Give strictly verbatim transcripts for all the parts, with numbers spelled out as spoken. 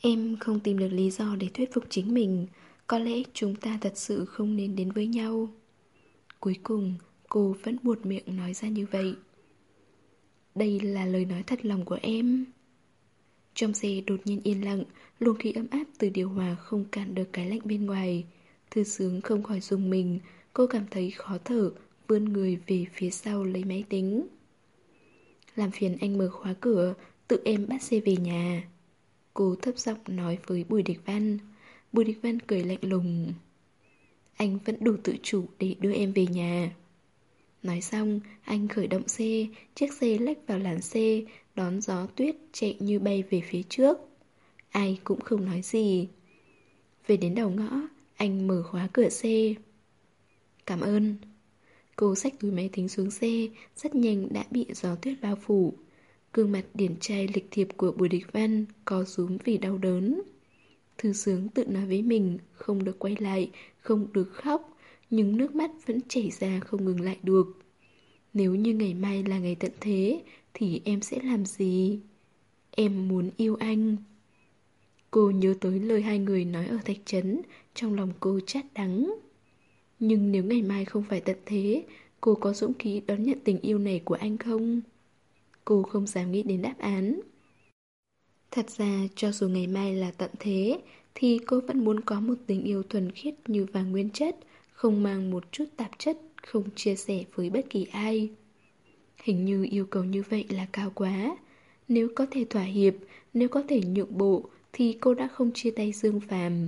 Em không tìm được lý do để thuyết phục chính mình. Có lẽ chúng ta thật sự không nên đến với nhau. Cuối cùng, cô vẫn buột miệng nói ra như vậy. Đây là lời nói thật lòng của em. Trong xe đột nhiên yên lặng, luồng khí ấm áp từ điều hòa không cản được cái lạnh bên ngoài. Thư Sướng không khỏi rùng mình, cô cảm thấy khó thở, vươn người về phía sau lấy máy tính. Làm phiền anh mở khóa cửa, tự em bắt xe về nhà. Cô thấp giọng nói với Bùi Địch Văn. Bùi Địch Văn cười lạnh lùng. Anh vẫn đủ tự chủ để đưa em về nhà. Nói xong, anh khởi động xe, chiếc xe lách vào làn xe, đón gió tuyết chạy như bay về phía trước. Ai cũng không nói gì. Về đến đầu ngõ, anh mở khóa cửa xe. Cảm ơn. Cô xách túi máy tính xuống xe, rất nhanh đã bị gió tuyết bao phủ. Gương mặt điển trai lịch thiệp của Bùi Địch Văn co rúm vì đau đớn. Thư Sướng tự nói với mình không được quay lại, không được khóc, nhưng nước mắt vẫn chảy ra không ngừng lại được. Nếu như ngày mai là ngày tận thế thì em sẽ làm gì? Em muốn yêu anh. Cô nhớ tới lời hai người nói ở Thạch Trấn, trong lòng cô chát đắng. Nhưng nếu ngày mai không phải tận thế, cô có dũng khí đón nhận tình yêu này của anh không? Cô không dám nghĩ đến đáp án. Thật ra cho dù ngày mai là tận thế thì cô vẫn muốn có một tình yêu thuần khiết như vàng nguyên chất, không mang một chút tạp chất, không chia sẻ với bất kỳ ai. Hình như yêu cầu như vậy là cao quá. Nếu có thể thỏa hiệp, nếu có thể nhượng bộ thì cô đã không chia tay Dương Phàm.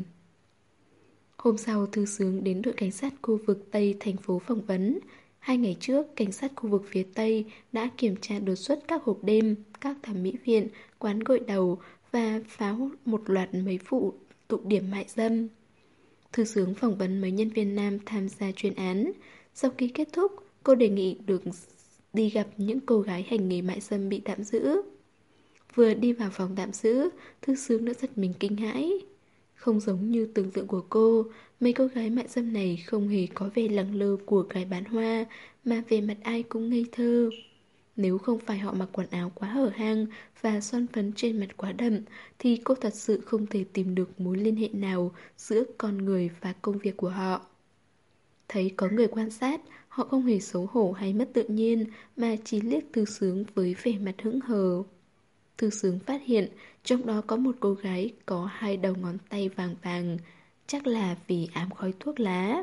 Hôm sau, Thư Sướng đến đội cảnh sát khu vực Tây thành phố phỏng vấn. Hai ngày trước, cảnh sát khu vực phía Tây đã kiểm tra đột xuất các hộp đêm, các thẩm mỹ viện, quán gội đầu và phá một loạt mấy vụ tụ điểm mại dâm. Thư Sướng phỏng vấn mấy nhân viên nam tham gia chuyên án. Sau khi kết thúc, cô đề nghị được đi gặp những cô gái hành nghề mại dâm bị tạm giữ. Vừa đi vào phòng tạm giữ, Thư Sướng đã giật mình kinh hãi. Không giống như tưởng tượng của cô, mấy cô gái mại dâm này không hề có vẻ lẳng lơ của gái bán hoa, mà về mặt ai cũng ngây thơ. Nếu không phải họ mặc quần áo quá hở hang và son phấn trên mặt quá đậm, thì cô thật sự không thể tìm được mối liên hệ nào giữa con người và công việc của họ. Thấy có người quan sát, họ không hề xấu hổ hay mất tự nhiên, mà chỉ liếc Thư Sướng với vẻ mặt hững hờ. Thư Sướng phát hiện trong đó có một cô gái có hai đầu ngón tay vàng vàng, chắc là vì ám khói thuốc lá.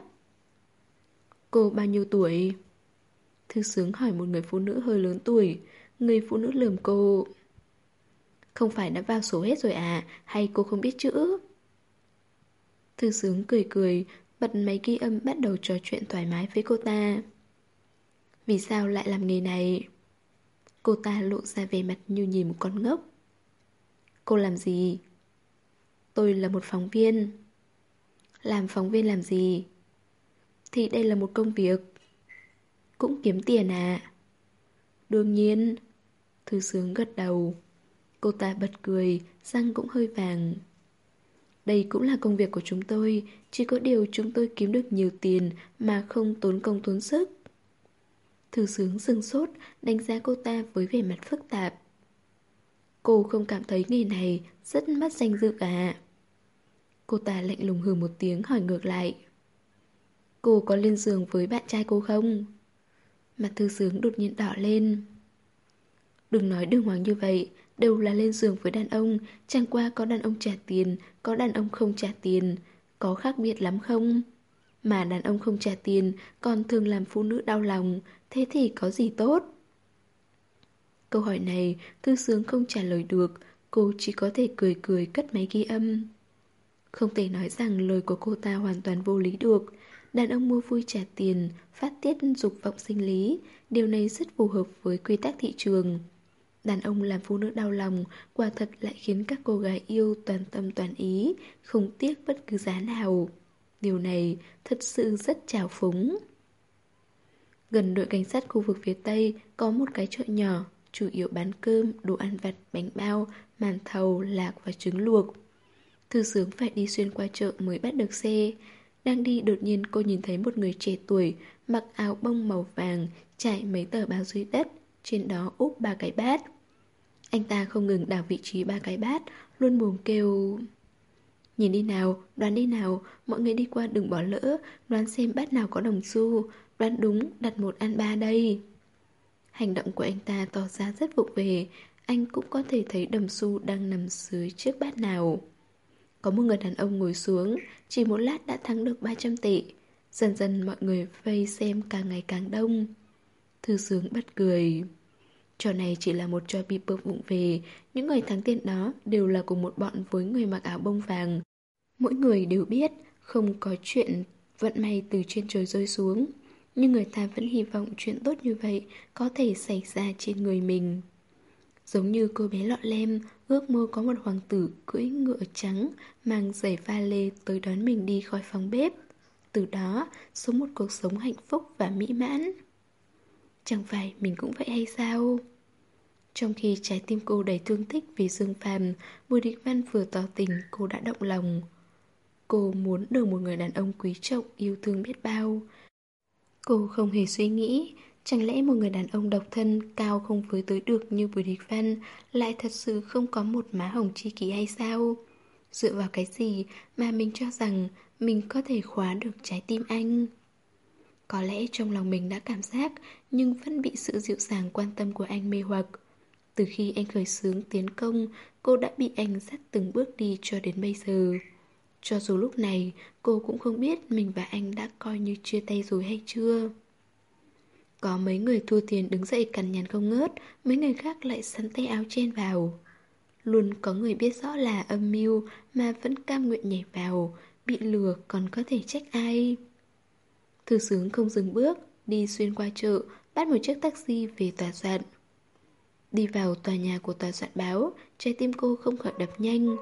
Cô bao nhiêu tuổi? Thư Sướng hỏi một người phụ nữ hơi lớn tuổi. Người phụ nữ lườm cô. Không phải đã vào sổ hết rồi à, hay cô không biết chữ? Thư Sướng cười cười, bật máy ghi âm bắt đầu trò chuyện thoải mái với cô ta. Vì sao lại làm nghề này? Cô ta lộ ra vẻ mặt như nhìn một con ngốc. Cô làm gì? Tôi là một phóng viên. Làm phóng viên làm gì? Thì đây là một công việc. Cũng kiếm tiền à? Đương nhiên. Thư Sướng gật đầu. Cô ta bật cười, răng cũng hơi vàng. Đây cũng là công việc của chúng tôi, chỉ có điều chúng tôi kiếm được nhiều tiền mà không tốn công tốn sức. Thư Sướng sừng sốt, đánh giá cô ta với vẻ mặt phức tạp. Cô không cảm thấy nghề này rất mất danh dự à? Cô ta lạnh lùng hừ một tiếng hỏi ngược lại. Cô có lên giường với bạn trai cô không? Mặt Thư Sướng đột nhiên đỏ lên. Đừng nói đường hoàng như vậy, đều là lên giường với đàn ông, chẳng qua có đàn ông trả tiền, có đàn ông không trả tiền, có khác biệt lắm không? Mà đàn ông không trả tiền còn thường làm phụ nữ đau lòng, thế thì có gì tốt? Câu hỏi này Thư Sướng không trả lời được, cô chỉ có thể cười cười cất máy ghi âm. Không thể nói rằng lời của cô ta hoàn toàn vô lý được. Đàn ông mua vui trả tiền, phát tiết dục vọng sinh lý, điều này rất phù hợp với quy tắc thị trường. Đàn ông làm phụ nữ đau lòng, quả thật lại khiến các cô gái yêu toàn tâm toàn ý, không tiếc bất cứ giá nào. Điều này thật sự rất trào phúng. Gần đội cảnh sát khu vực phía Tây có một cái chợ nhỏ, chủ yếu bán cơm, đồ ăn vặt, bánh bao, màn thầu, lạc và trứng luộc. Thư Sướng phải đi xuyên qua chợ mới bắt được xe. Đang đi đột nhiên cô nhìn thấy một người trẻ tuổi, mặc áo bông màu vàng, trải mấy tờ báo dưới đất, trên đó úp ba cái bát. Anh ta không ngừng đảo vị trí ba cái bát, luôn mồm kêu: Nhìn đi nào, đoán đi nào, mọi người đi qua đừng bỏ lỡ, đoán xem bát nào có đồng xu, đoán đúng, đặt một ăn ba đây. Hành động của anh ta tỏ ra rất vụng về, anh cũng có thể thấy đồng xu đang nằm dưới chiếc bát nào. Có một người đàn ông ngồi xuống, chỉ một lát đã thắng được ba trăm tệ. Dần dần mọi người vây xem càng ngày càng đông. Thư Sướng bật cười. Trò này chỉ là một trò bị bợm vụng về, những người thắng tiền đó đều là cùng một bọn với người mặc áo bông vàng. Mỗi người đều biết không có chuyện vận may từ trên trời rơi xuống, nhưng người ta vẫn hy vọng chuyện tốt như vậy có thể xảy ra trên người mình. Giống như cô bé lọ lem ước mơ có một hoàng tử cưỡi ngựa trắng mang giày va lê tới đón mình đi khỏi phòng bếp, từ đó sống một cuộc sống hạnh phúc và mỹ mãn. Chẳng phải mình cũng vậy hay sao? Trong khi trái tim cô đầy thương tích vì Dương Phàm, Bùi Địch Văn vừa tỏ tình cô đã động lòng. Cô muốn được một người đàn ông quý trọng, yêu thương biết bao. Cô không hề suy nghĩ, chẳng lẽ một người đàn ông độc thân cao không với tới được như Bùi Địch Văn lại thật sự không có một má hồng tri kỷ hay sao? Dựa vào cái gì mà mình cho rằng mình có thể khóa được trái tim anh? Có lẽ trong lòng mình đã cảm giác, nhưng vẫn bị sự dịu dàng quan tâm của anh mê hoặc. Từ khi anh khởi xướng tiến công, cô đã bị anh dắt từng bước đi cho đến bây giờ. Cho dù lúc này cô cũng không biết mình và anh đã coi như chia tay rồi hay chưa. Có mấy người thua tiền đứng dậy cằn nhằn không ngớt, mấy người khác lại sắn tay áo chen vào. Luôn có người biết rõ là âm mưu mà vẫn cam nguyện nhảy vào, bị lừa còn có thể trách ai. Thư Sướng không dừng bước, đi xuyên qua chợ, bắt một chiếc taxi về tòa soạn. Đi vào tòa nhà của tòa soạn báo, trái tim cô không khỏi đập nhanh.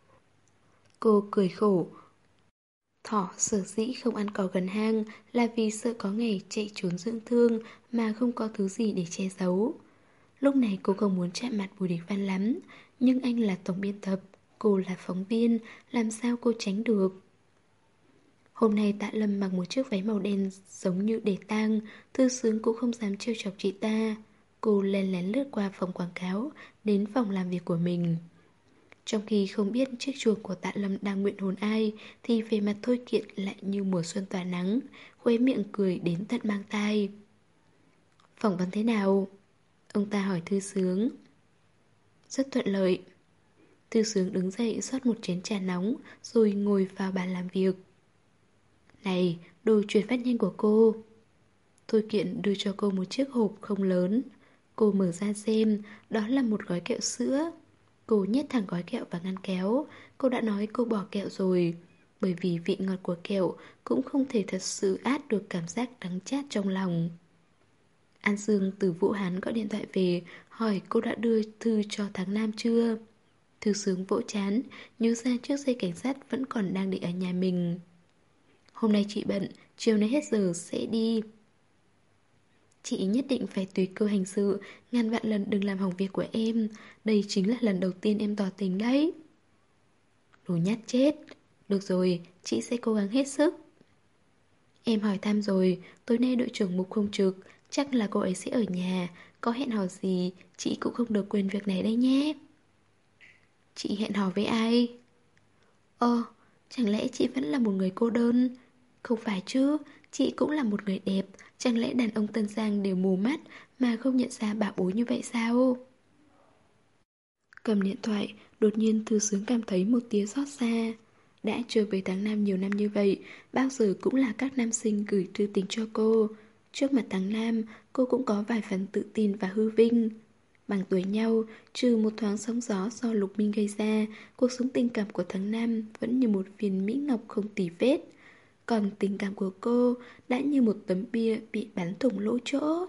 Cô cười khổ. Thỏ sở dĩ không ăn cỏ gần hang là vì sợ có ngày chạy trốn dưỡng thương mà không có thứ gì để che giấu. Lúc này cô không muốn chạm mặt Bùi Địch Văn lắm, nhưng anh là tổng biên tập, cô là phóng viên, làm sao cô tránh được. Hôm nay Tạ Lâm mặc một chiếc váy màu đen giống như để tang, Thư Sướng cũng không dám trêu chọc chị ta. Cô lén lén lướt qua phòng quảng cáo, đến phòng làm việc của mình. Trong khi không biết chiếc chuồng của Tạ Lâm đang nguyện hồn ai, thì về mặt Thôi Kiện lại như mùa xuân tỏa nắng, khóe miệng cười đến tận mang tai. Phỏng vấn thế nào? Ông ta hỏi Thư Sướng. Rất thuận lợi. Thư Sướng đứng dậy rót một chén trà nóng, rồi ngồi vào bàn làm việc. Này, đồ chuyển phát nhanh của cô. Thôi Kiện đưa cho cô một chiếc hộp không lớn. Cô mở ra xem, đó là một gói kẹo sữa. Cô nhét thẳng gói kẹo vào ngăn kéo. Cô đã nói cô bỏ kẹo rồi, bởi vì vị ngọt của kẹo cũng không thể thật sự át được cảm giác đắng chát trong lòng. An Dương từ Vũ Hán gọi điện thoại về, hỏi cô đã đưa thư cho tháng Nam chưa. Thư Sướng vỗ chán, nhớ ra chiếc dây cảnh sát vẫn còn đang để ở nhà mình. Hôm nay chị bận, chiều nay hết giờ sẽ đi. Chị nhất định phải tùy cơ hành sự, ngàn vạn lần đừng làm hỏng việc của em. Đây chính là lần đầu tiên em tỏ tình đấy. Đồ nhát chết. Được rồi, chị sẽ cố gắng hết sức. Em hỏi thăm rồi, tối nay đội trưởng Mục không trực, chắc là cô ấy sẽ ở nhà. Có hẹn hò gì, chị cũng không được quên việc này đây nhé. Chị hẹn hò với ai? Ơ, chẳng lẽ chị vẫn là một người cô đơn? Không phải chứ, chị cũng là một người đẹp. Chẳng lẽ đàn ông Tân Giang đều mù mắt mà không nhận ra bảo bối như vậy sao? Cầm điện thoại, đột nhiên Thư Sướng cảm thấy một tia xót xa. Đã chơi với Tháng Nam nhiều năm như vậy, bao giờ cũng là các nam sinh gửi thư tình cho cô. Trước mặt Tháng Nam, cô cũng có vài phần tự tin và hư vinh. Bằng tuổi nhau, trừ một thoáng sóng gió do Lục Minh gây ra, cuộc sống tình cảm của Tháng Nam vẫn như một viên mỹ ngọc không tì vết. Còn tình cảm của cô đã như một tấm bia bị bắn thủng lỗ chỗ.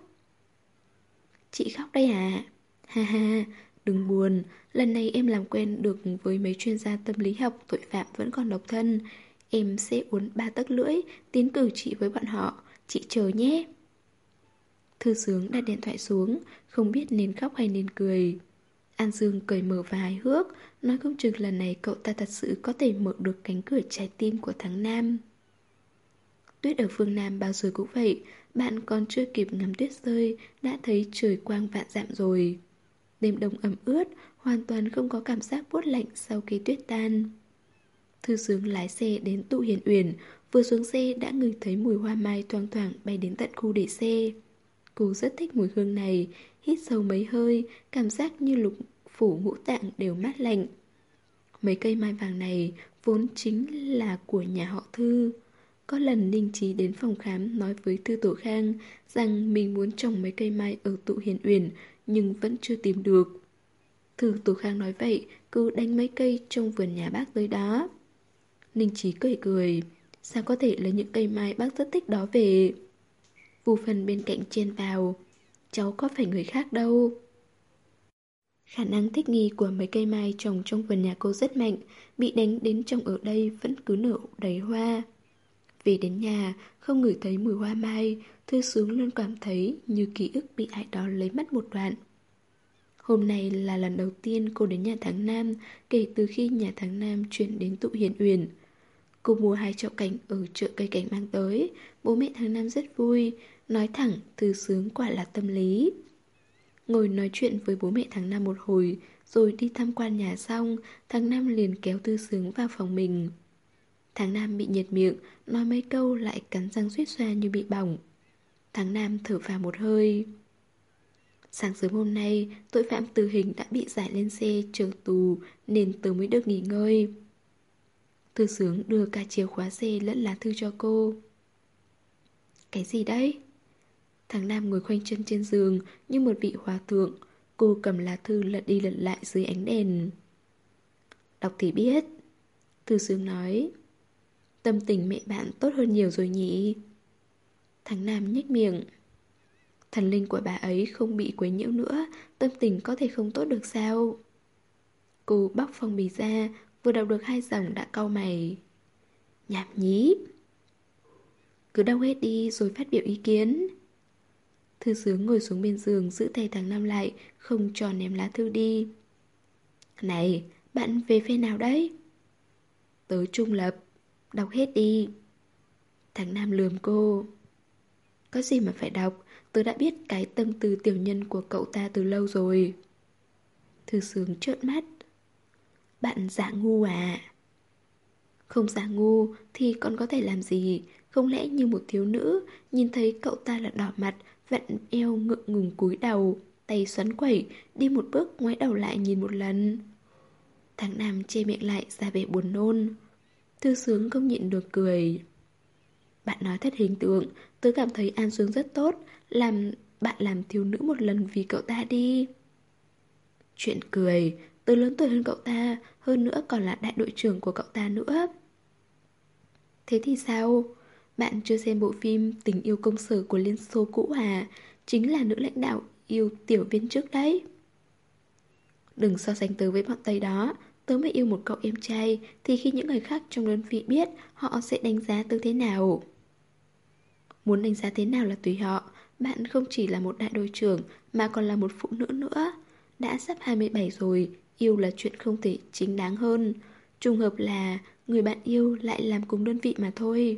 Chị khóc đây à? Ha ha, đừng buồn, lần này em làm quen được với mấy chuyên gia tâm lý học tội phạm vẫn còn độc thân. Em sẽ uốn ba tấc lưỡi, tiến cử chị với bọn họ, chị chờ nhé. Thư Sướng đặt điện thoại xuống, không biết nên khóc hay nên cười. An Dương cười mở và hài hước, nói không chừng lần này cậu ta thật sự có thể mở được cánh cửa trái tim của Tháng Nam. Tuyết ở phương Nam bao giờ cũng vậy, bạn còn chưa kịp ngắm tuyết rơi đã thấy trời quang vạn dặm rồi. Đêm đông ẩm ướt, hoàn toàn không có cảm giác buốt lạnh sau khi tuyết tan. Thư Sướng lái xe đến Tụ Hiền Uyển, vừa xuống xe đã ngửi thấy mùi hoa mai thoang thoảng bay đến tận khu để xe. Cô rất thích mùi hương này, hít sâu mấy hơi, cảm giác như lục phủ ngũ tạng đều mát lạnh. Mấy cây mai vàng này vốn chính là của nhà họ Thư. Có lần Ninh Trí đến phòng khám nói với Thư Tổ Khang rằng mình muốn trồng mấy cây mai ở Tụ Hiền Uyển nhưng vẫn chưa tìm được. Thư Tổ Khang nói vậy, cứ đánh mấy cây trong vườn nhà bác tới đó. Ninh Trí cười cười, sao có thể lấy những cây mai bác rất thích đó về. Vu Phần bên cạnh chen vào, cháu có phải người khác đâu. Khả năng thích nghi của mấy cây mai trồng trong vườn nhà cô rất mạnh, bị đánh đến trồng ở đây vẫn cứ nở đầy hoa. Về đến nhà, không ngửi thấy mùi hoa mai, Thư Sướng luôn cảm thấy như ký ức bị ai đó lấy mất một đoạn. Hôm nay là lần đầu tiên cô đến nhà Tháng Nam kể từ khi nhà Tháng Nam chuyển đến Tụ Hiền Uyển. Cô mua hai chậu cảnh ở chợ cây cảnh mang tới, bố mẹ Tháng Nam rất vui, nói thẳng Thư Sướng quả là tâm lý. Ngồi nói chuyện với bố mẹ Tháng Năm một hồi, rồi đi tham quan nhà xong, Tháng Năm liền kéo Thư Sướng vào phòng mình. Tháng Năm bị nhiệt miệng, nói mấy câu lại cắn răng suýt xoa như bị bỏng. Tháng Năm thở phào một hơi. Sáng sớm hôm nay, tội phạm tử hình đã bị giải lên xe chờ tù nên tớ mới được nghỉ ngơi. Thư Sướng đưa cả chìa khóa xe lẫn lá thư cho cô. Cái gì đấy? Tháng Năm ngồi khoanh chân trên giường như một vị hòa thượng. Cô cầm lá thư lật đi lật lại dưới ánh đèn. Đọc thì biết. Thư Sướng nói. Tâm tình mẹ bạn tốt hơn nhiều rồi nhỉ? Tháng Năm nhếch miệng. Thần linh của bà ấy không bị quấy nhiễu nữa, tâm tình có thể không tốt được sao? Cô bóc phong bì ra, vừa đọc được hai dòng đã cau mày. Nhảm nhí. Cứ đọc hết đi rồi phát biểu ý kiến. Thư Sướng ngồi xuống bên giường giữ tay Tháng Năm lại, không cho ném lá thư đi. Này, bạn về phe nào đấy? Tớ trung lập. Đọc hết đi. Tháng Năm lườm cô. Có gì mà phải đọc, tớ đã biết cái tâm tư tiểu nhân của cậu ta từ lâu rồi. Thư Sướng trợn mắt. Bạn giả ngu à? Không giả ngu thì còn có thể làm gì? Không lẽ như một thiếu nữ nhìn thấy cậu ta là đỏ mặt, vặn eo ngượng ngùng cúi đầu, tay xoắn quẩy, đi một bước ngoái đầu lại nhìn một lần. Tháng Năm che miệng lại ra vẻ buồn nôn. Thư Sướng không nhịn được cười. Bạn nói thật hình tượng, tớ cảm thấy An Dương rất tốt, làm bạn làm thiếu nữ một lần vì cậu ta đi. Chuyện cười, tớ lớn tuổi hơn cậu ta, hơn nữa còn là đại đội trưởng của cậu ta nữa. Thế thì sao? Bạn chưa xem bộ phim Tình yêu công sở của Liên Xô cũ à? Chính là nữ lãnh đạo yêu tiểu viên chức đấy. Đừng so sánh tớ với bọn Tây đó. Tớ mới yêu một cậu em trai thì khi những người khác trong đơn vị biết, họ sẽ đánh giá tớ thế nào? Muốn đánh giá thế nào là tùy họ. Bạn không chỉ là một đại đội trưởng mà còn là một phụ nữ nữa. Đã sắp hai mươi bảy rồi, yêu là chuyện không thể chính đáng hơn. Trùng hợp là người bạn yêu lại làm cùng đơn vị mà thôi.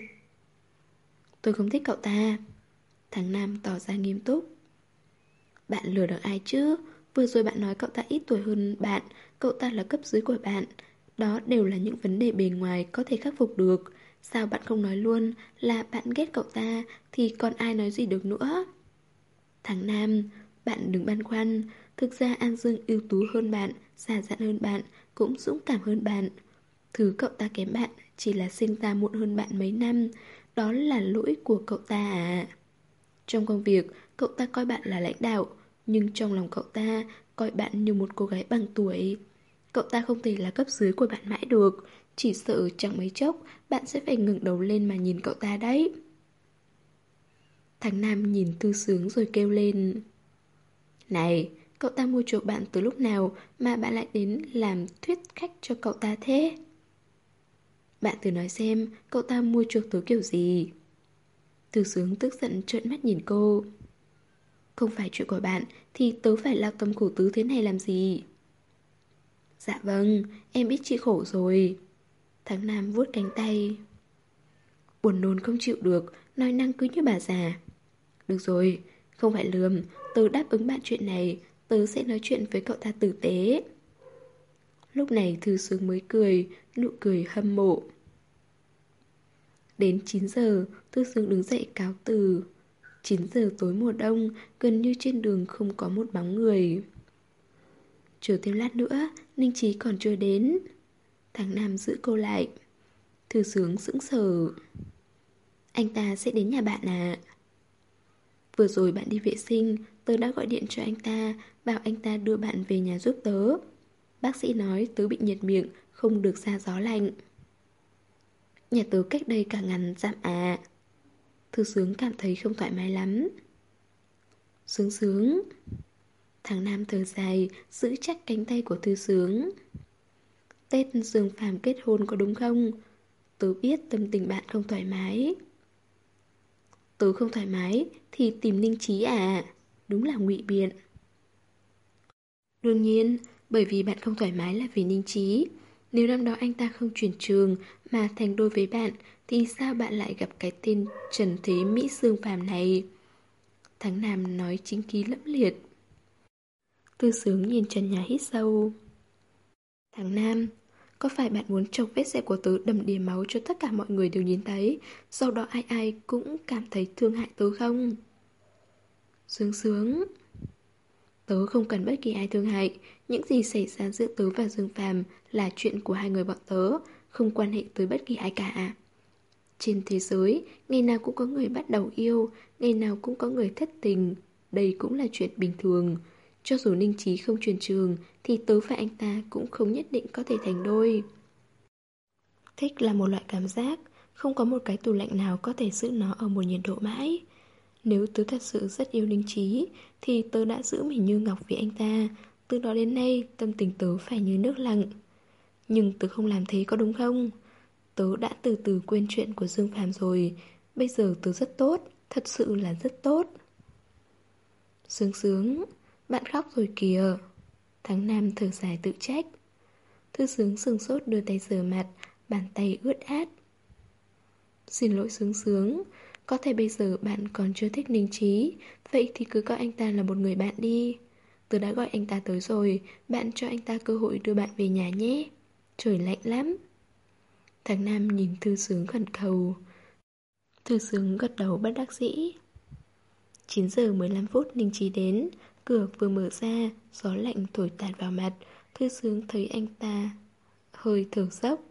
Tôi không thích cậu ta. Tháng Năm tỏ ra nghiêm túc. Bạn lừa được ai chứ? Vừa rồi bạn nói cậu ta ít tuổi hơn bạn, cậu ta là cấp dưới của bạn. Đó đều là những vấn đề bề ngoài có thể khắc phục được. Sao bạn không nói luôn là bạn ghét cậu ta thì còn ai nói gì được nữa? Tháng Năm, bạn đừng băn khoăn. Thực ra An Dương ưu tú hơn bạn, già dặn hơn bạn, cũng dũng cảm hơn bạn. Thứ cậu ta kém bạn chỉ là sinh ra muộn hơn bạn mấy năm. Đó là lỗi của cậu ta à? Trong công việc, cậu ta coi bạn là lãnh đạo, nhưng trong lòng cậu ta coi bạn như một cô gái bằng tuổi. Cậu ta không thể là cấp dưới của bạn mãi được. Chỉ sợ chẳng mấy chốc bạn sẽ phải ngẩng đầu lên mà nhìn cậu ta đấy. Tháng Năm nhìn Thư Sướng rồi kêu lên. Này, cậu ta mua chuộc bạn từ lúc nào mà bạn lại đến làm thuyết khách cho cậu ta thế? Bạn thử nói xem cậu ta mua chuộc tớ kiểu gì? Thư Sướng tức giận trợn mắt nhìn cô. Không phải chuyện của bạn thì tớ phải lao tâm khổ tứ thế này làm gì? Dạ vâng, em biết chị khổ rồi. Tháng Năm vuốt cánh tay. Buồn nôn không chịu được, nói năng cứ như bà già. Được rồi, không phải lườm, tớ đáp ứng bạn chuyện này, tớ sẽ nói chuyện với cậu ta tử tế. Lúc này Thư Sướng mới cười, nụ cười hâm mộ. Đến chín giờ, Thư Sướng đứng dậy cáo từ. chín giờ tối mùa đông, gần như trên đường không có một bóng người. Chờ thêm lát nữa, Ninh Chí còn chưa đến. Thằng Nam giữ cô lại. Thư Sướng sững sờ. Anh ta sẽ đến nhà bạn à? Vừa rồi bạn đi vệ sinh, tớ đã gọi điện cho anh ta, bảo anh ta đưa bạn về nhà giúp tớ. Bác sĩ nói tớ bị nhiệt miệng, không được ra gió lạnh. Nhà tớ cách đây cả ngàn dặm à? Thư Sướng cảm thấy không thoải mái lắm. Sướng Sướng. Thằng Nam thở dài, giữ chắc cánh tay của Thư Sướng. Tết Dương Phàm kết hôn có đúng không? Tớ biết tâm tình bạn không thoải mái. Tớ không thoải mái thì tìm Ninh Chí à? Đúng là ngụy biện. Đương nhiên, bởi vì bạn không thoải mái là vì Ninh Chí. Nếu năm đó anh ta không chuyển trường mà thành đôi với bạn, thì sao bạn lại gặp cái tên Trần Thế Mỹ Dương Phàm này? Thằng Nam nói chính khí lẫm liệt. Thư Sướng nhìn trần nhà hít sâu. Thằng Nam, có phải bạn muốn chọc vết sẹo của tớ đầm đìa máu cho tất cả mọi người đều nhìn thấy, sau đó ai ai cũng cảm thấy thương hại tớ không? Sướng Sướng. Tớ không cần bất kỳ ai thương hại. Những gì xảy ra giữa tớ và Dương Phàm là chuyện của hai người bọn tớ, không quan hệ tới bất kỳ ai cả. Trên thế giới, ngày nào cũng có người bắt đầu yêu, ngày nào cũng có người thất tình. Đây cũng là chuyện bình thường. Cho dù Ninh Chí không chuyển trường, thì tớ và anh ta cũng không nhất định có thể thành đôi. Thích là một loại cảm giác, không có một cái tủ lạnh nào có thể giữ nó ở một nhiệt độ mãi. Nếu tớ thật sự rất yêu Ninh Chí, thì tớ đã giữ mình như ngọc vì anh ta. Từ đó đến nay, tâm tình tớ phải như nước lặng. Nhưng tớ không làm thế có đúng không? Tớ đã từ từ quên chuyện của Dương Phàm rồi. Bây giờ tớ rất tốt, thật sự là rất tốt. Sướng Sướng, bạn khóc rồi kìa. Tháng Nam thở dài tự trách. Thư Sướng sừng sốt đưa tay sờ mặt, bàn tay ướt át. Xin lỗi Sướng Sướng, có thể bây giờ bạn còn chưa thích Ninh Chí, vậy thì cứ coi anh ta là một người bạn đi. Tớ đã gọi anh ta tới rồi, bạn cho anh ta cơ hội đưa bạn về nhà nhé. Trời lạnh lắm. Thằng Nam nhìn Thư Sướng khẩn cầu. Thư Sướng gật đầu bất đắc dĩ. chín giờ mười lăm phút Ninh Chí đến. Cửa vừa mở ra, gió lạnh thổi tạt vào mặt. Thư Sướng thấy anh ta hơi thở dốc.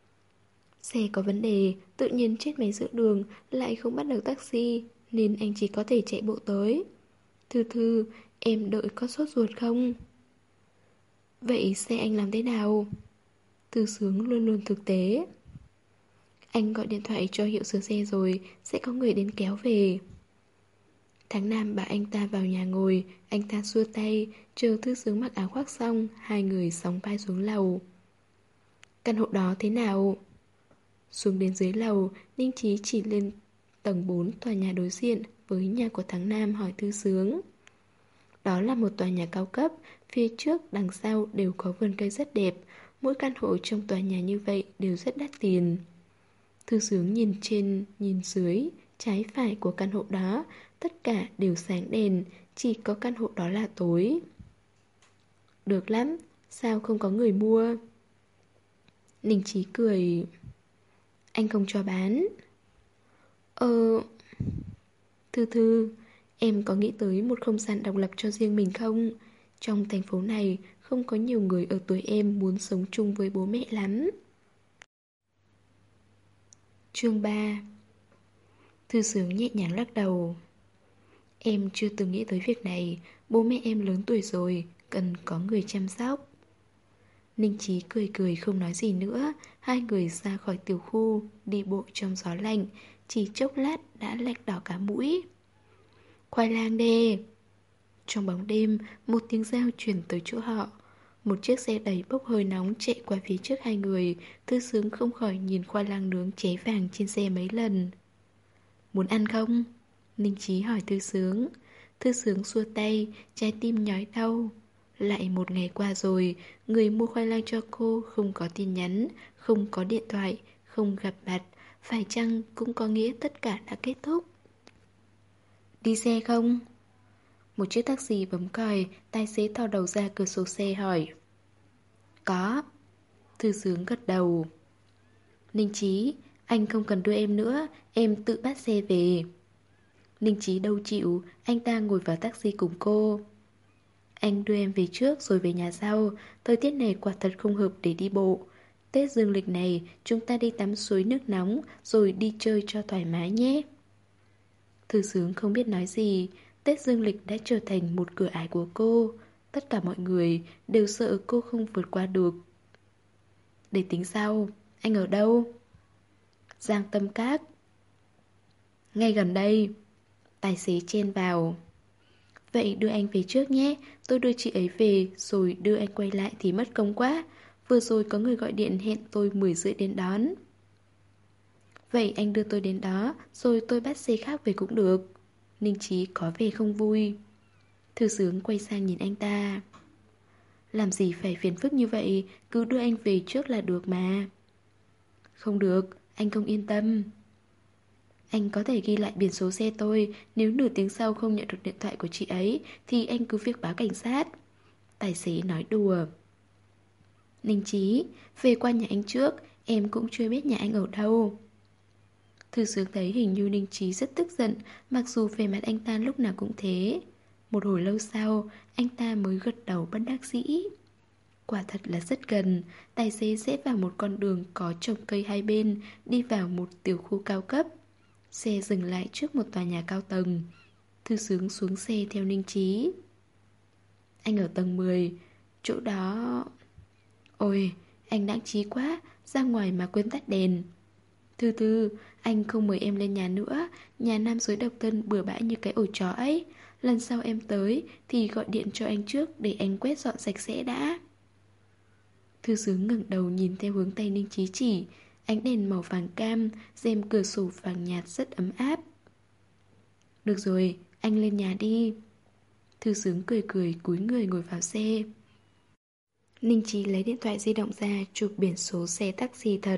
Xe có vấn đề, tự nhiên chết máy giữa đường, lại không bắt được taxi, nên anh chỉ có thể chạy bộ tới. Thư Thư, em đợi có sốt ruột không? Vậy xe anh làm thế nào? Thư Sướng luôn luôn thực tế. Anh gọi điện thoại cho hiệu sửa xe rồi, sẽ có người đến kéo về. Tháng Nam bảo anh ta vào nhà ngồi, anh ta xua tay, chờ Thư Sướng mặc áo khoác xong, hai người sóng vai xuống lầu. Căn hộ đó thế nào? Xuống đến dưới lầu, Ninh Chí chỉ lên tầng bốn tòa nhà đối diện với nhà của Thắng Nam hỏi Thư Sướng. Đó là một tòa nhà cao cấp, phía trước, đằng sau đều có vườn cây rất đẹp, mỗi căn hộ trong tòa nhà như vậy đều rất đắt tiền. Thư Sướng nhìn trên, nhìn dưới, trái phải của căn hộ đó, tất cả đều sáng đèn, chỉ có căn hộ đó là tối. Được lắm, sao không có người mua? Ninh Chí cười. Anh không cho bán. Ờ... Thư Thư, em có nghĩ tới một không gian độc lập cho riêng mình không? Trong thành phố này không có nhiều người ở tuổi em muốn sống chung với bố mẹ lắm. Chương ba. Thư Sướng nhẹ nhàng lắc đầu. Em chưa từng nghĩ tới việc này, bố mẹ em lớn tuổi rồi, cần có người chăm sóc. Ninh Chí cười cười không nói gì nữa. Hai người ra khỏi tiểu khu, đi bộ trong gió lạnh, chỉ chốc lát đã lạnh đỏ cả mũi. Khoai lang đê. Trong bóng đêm, một tiếng reo truyền tới chỗ họ. Một chiếc xe đẩy bốc hơi nóng chạy qua phía trước hai người. Thư Sướng không khỏi nhìn khoai lang nướng cháy vàng trên xe mấy lần. Muốn ăn không? Ninh Chí hỏi Thư Sướng. Thư Sướng xua tay, trái tim nhói đau. Lại một ngày qua rồi, người mua khoai lang cho cô không có tin nhắn, không có điện thoại, không gặp mặt. Phải chăng cũng có nghĩa tất cả đã kết thúc? Đi xe không? Một chiếc taxi bấm còi, tài xế thò đầu ra cửa sổ xe hỏi. Có. Thư Sướng gật đầu. Ninh Chí, anh không cần đưa em nữa, em tự bắt xe về. Ninh Chí đâu chịu, anh ta ngồi vào taxi cùng cô. Anh đưa em về trước rồi về nhà sau, thời tiết này quả thật không hợp để đi bộ. Tết dương lịch này chúng ta đi tắm suối nước nóng rồi đi chơi cho thoải mái nhé. Thư Sướng không biết nói gì, Tết dương lịch đã trở thành một cửa ải của cô. Tất cả mọi người đều sợ cô không vượt qua được. Để tính sau, anh ở đâu? Giang Tâm Các. Ngay gần đây. Tài xế chen vào. Vậy đưa anh về trước nhé, tôi đưa chị ấy về rồi đưa anh quay lại thì mất công quá. Vừa rồi có người gọi điện hẹn tôi mười rưỡi đến đón. Vậy anh đưa tôi đến đó, rồi tôi bắt xe khác về cũng được. Ninh Chí có vẻ không vui. Thư Sướng quay sang nhìn anh ta. Làm gì phải phiền phức như vậy, cứ đưa anh về trước là được mà. Không được, anh không yên tâm. Anh có thể ghi lại biển số xe tôi, nếu nửa tiếng sau không nhận được điện thoại của chị ấy thì anh cứ việc báo cảnh sát. Tài xế nói đùa. Ninh Chí, về qua nhà anh trước, em cũng chưa biết nhà anh ở đâu. Thư Sướng thấy hình như Ninh Chí rất tức giận, mặc dù về mặt anh ta lúc nào cũng thế. Một hồi lâu sau, anh ta mới gật đầu bất đắc dĩ. Quả thật là rất gần, tài xế rẽ vào một con đường có trồng cây hai bên, đi vào một tiểu khu cao cấp. Xe dừng lại trước một tòa nhà cao tầng. Thư Sướng xuống xe theo Ninh Chí. Anh ở tầng mười, chỗ đó... Ôi, anh đáng trí quá, ra ngoài mà quên tắt đèn. Thư Thư, anh không mời em lên nhà nữa, nhà nam giới độc thân bừa bãi như cái ổ chó ấy. Lần sau em tới thì gọi điện cho anh trước để anh quét dọn sạch sẽ đã. Thư Sướng ngẩng đầu nhìn theo hướng tay Ninh Chí chỉ. Ánh đèn màu vàng cam, rèm cửa sổ vàng nhạt rất ấm áp. Được rồi, anh lên nhà đi. Thư Sướng cười cười cúi người ngồi vào xe. Ninh Chí lấy điện thoại di động ra chụp biển số xe taxi thật.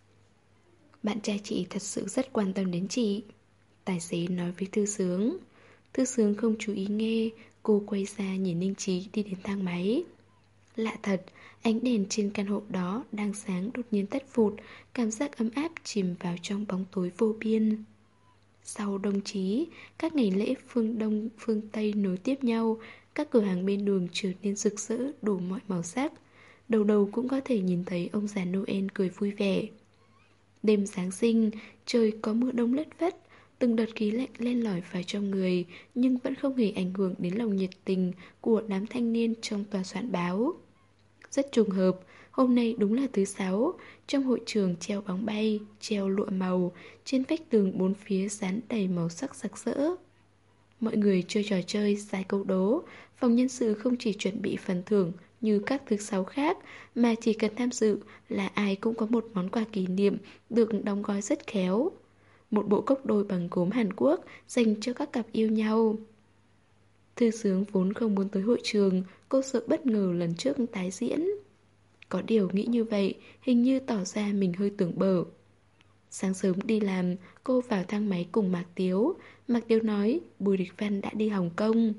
Bạn trai chị thật sự rất quan tâm đến chị. Tài xế nói với Thư Sướng. Thư Sướng không chú ý nghe, cô quay ra nhìn Ninh Chí đi đến thang máy. Lạ thật, ánh đèn trên căn hộ đó đang sáng đột nhiên tắt phụt, cảm giác ấm áp chìm vào trong bóng tối vô biên. Sau Đông Chí, các ngày lễ phương Đông, phương Tây nối tiếp nhau, các cửa hàng bên đường trở nên rực rỡ đủ mọi màu sắc. Đầu đầu cũng có thể nhìn thấy ông già Noel cười vui vẻ. Đêm Giáng sinh, trời có mưa đông lất phất, từng đợt khí lạnh len lỏi vào trong người, nhưng vẫn không hề ảnh hưởng đến lòng nhiệt tình của đám thanh niên trong tòa soạn báo. Rất trùng hợp, hôm nay đúng là thứ sáu, trong hội trường treo bóng bay, treo lụa màu, trên vách tường bốn phía dán đầy màu sắc sặc sỡ. Mọi người chơi trò chơi, giải câu đố, phòng nhân sự không chỉ chuẩn bị phần thưởng như các thứ sáu khác, mà chỉ cần tham dự là ai cũng có một món quà kỷ niệm được đóng gói rất khéo. Một bộ cốc đôi bằng gốm Hàn Quốc dành cho các cặp yêu nhau. Thư Sướng vốn không muốn tới hội trường, cô sợ bất ngờ lần trước tái diễn. Có điều nghĩ như vậy, hình như tỏ ra mình hơi tưởng bở. Sáng sớm đi làm, cô vào thang máy cùng Mạc Tiếu. Mạc Tiếu nói Bùi Địch Văn đã đi Hồng Kông.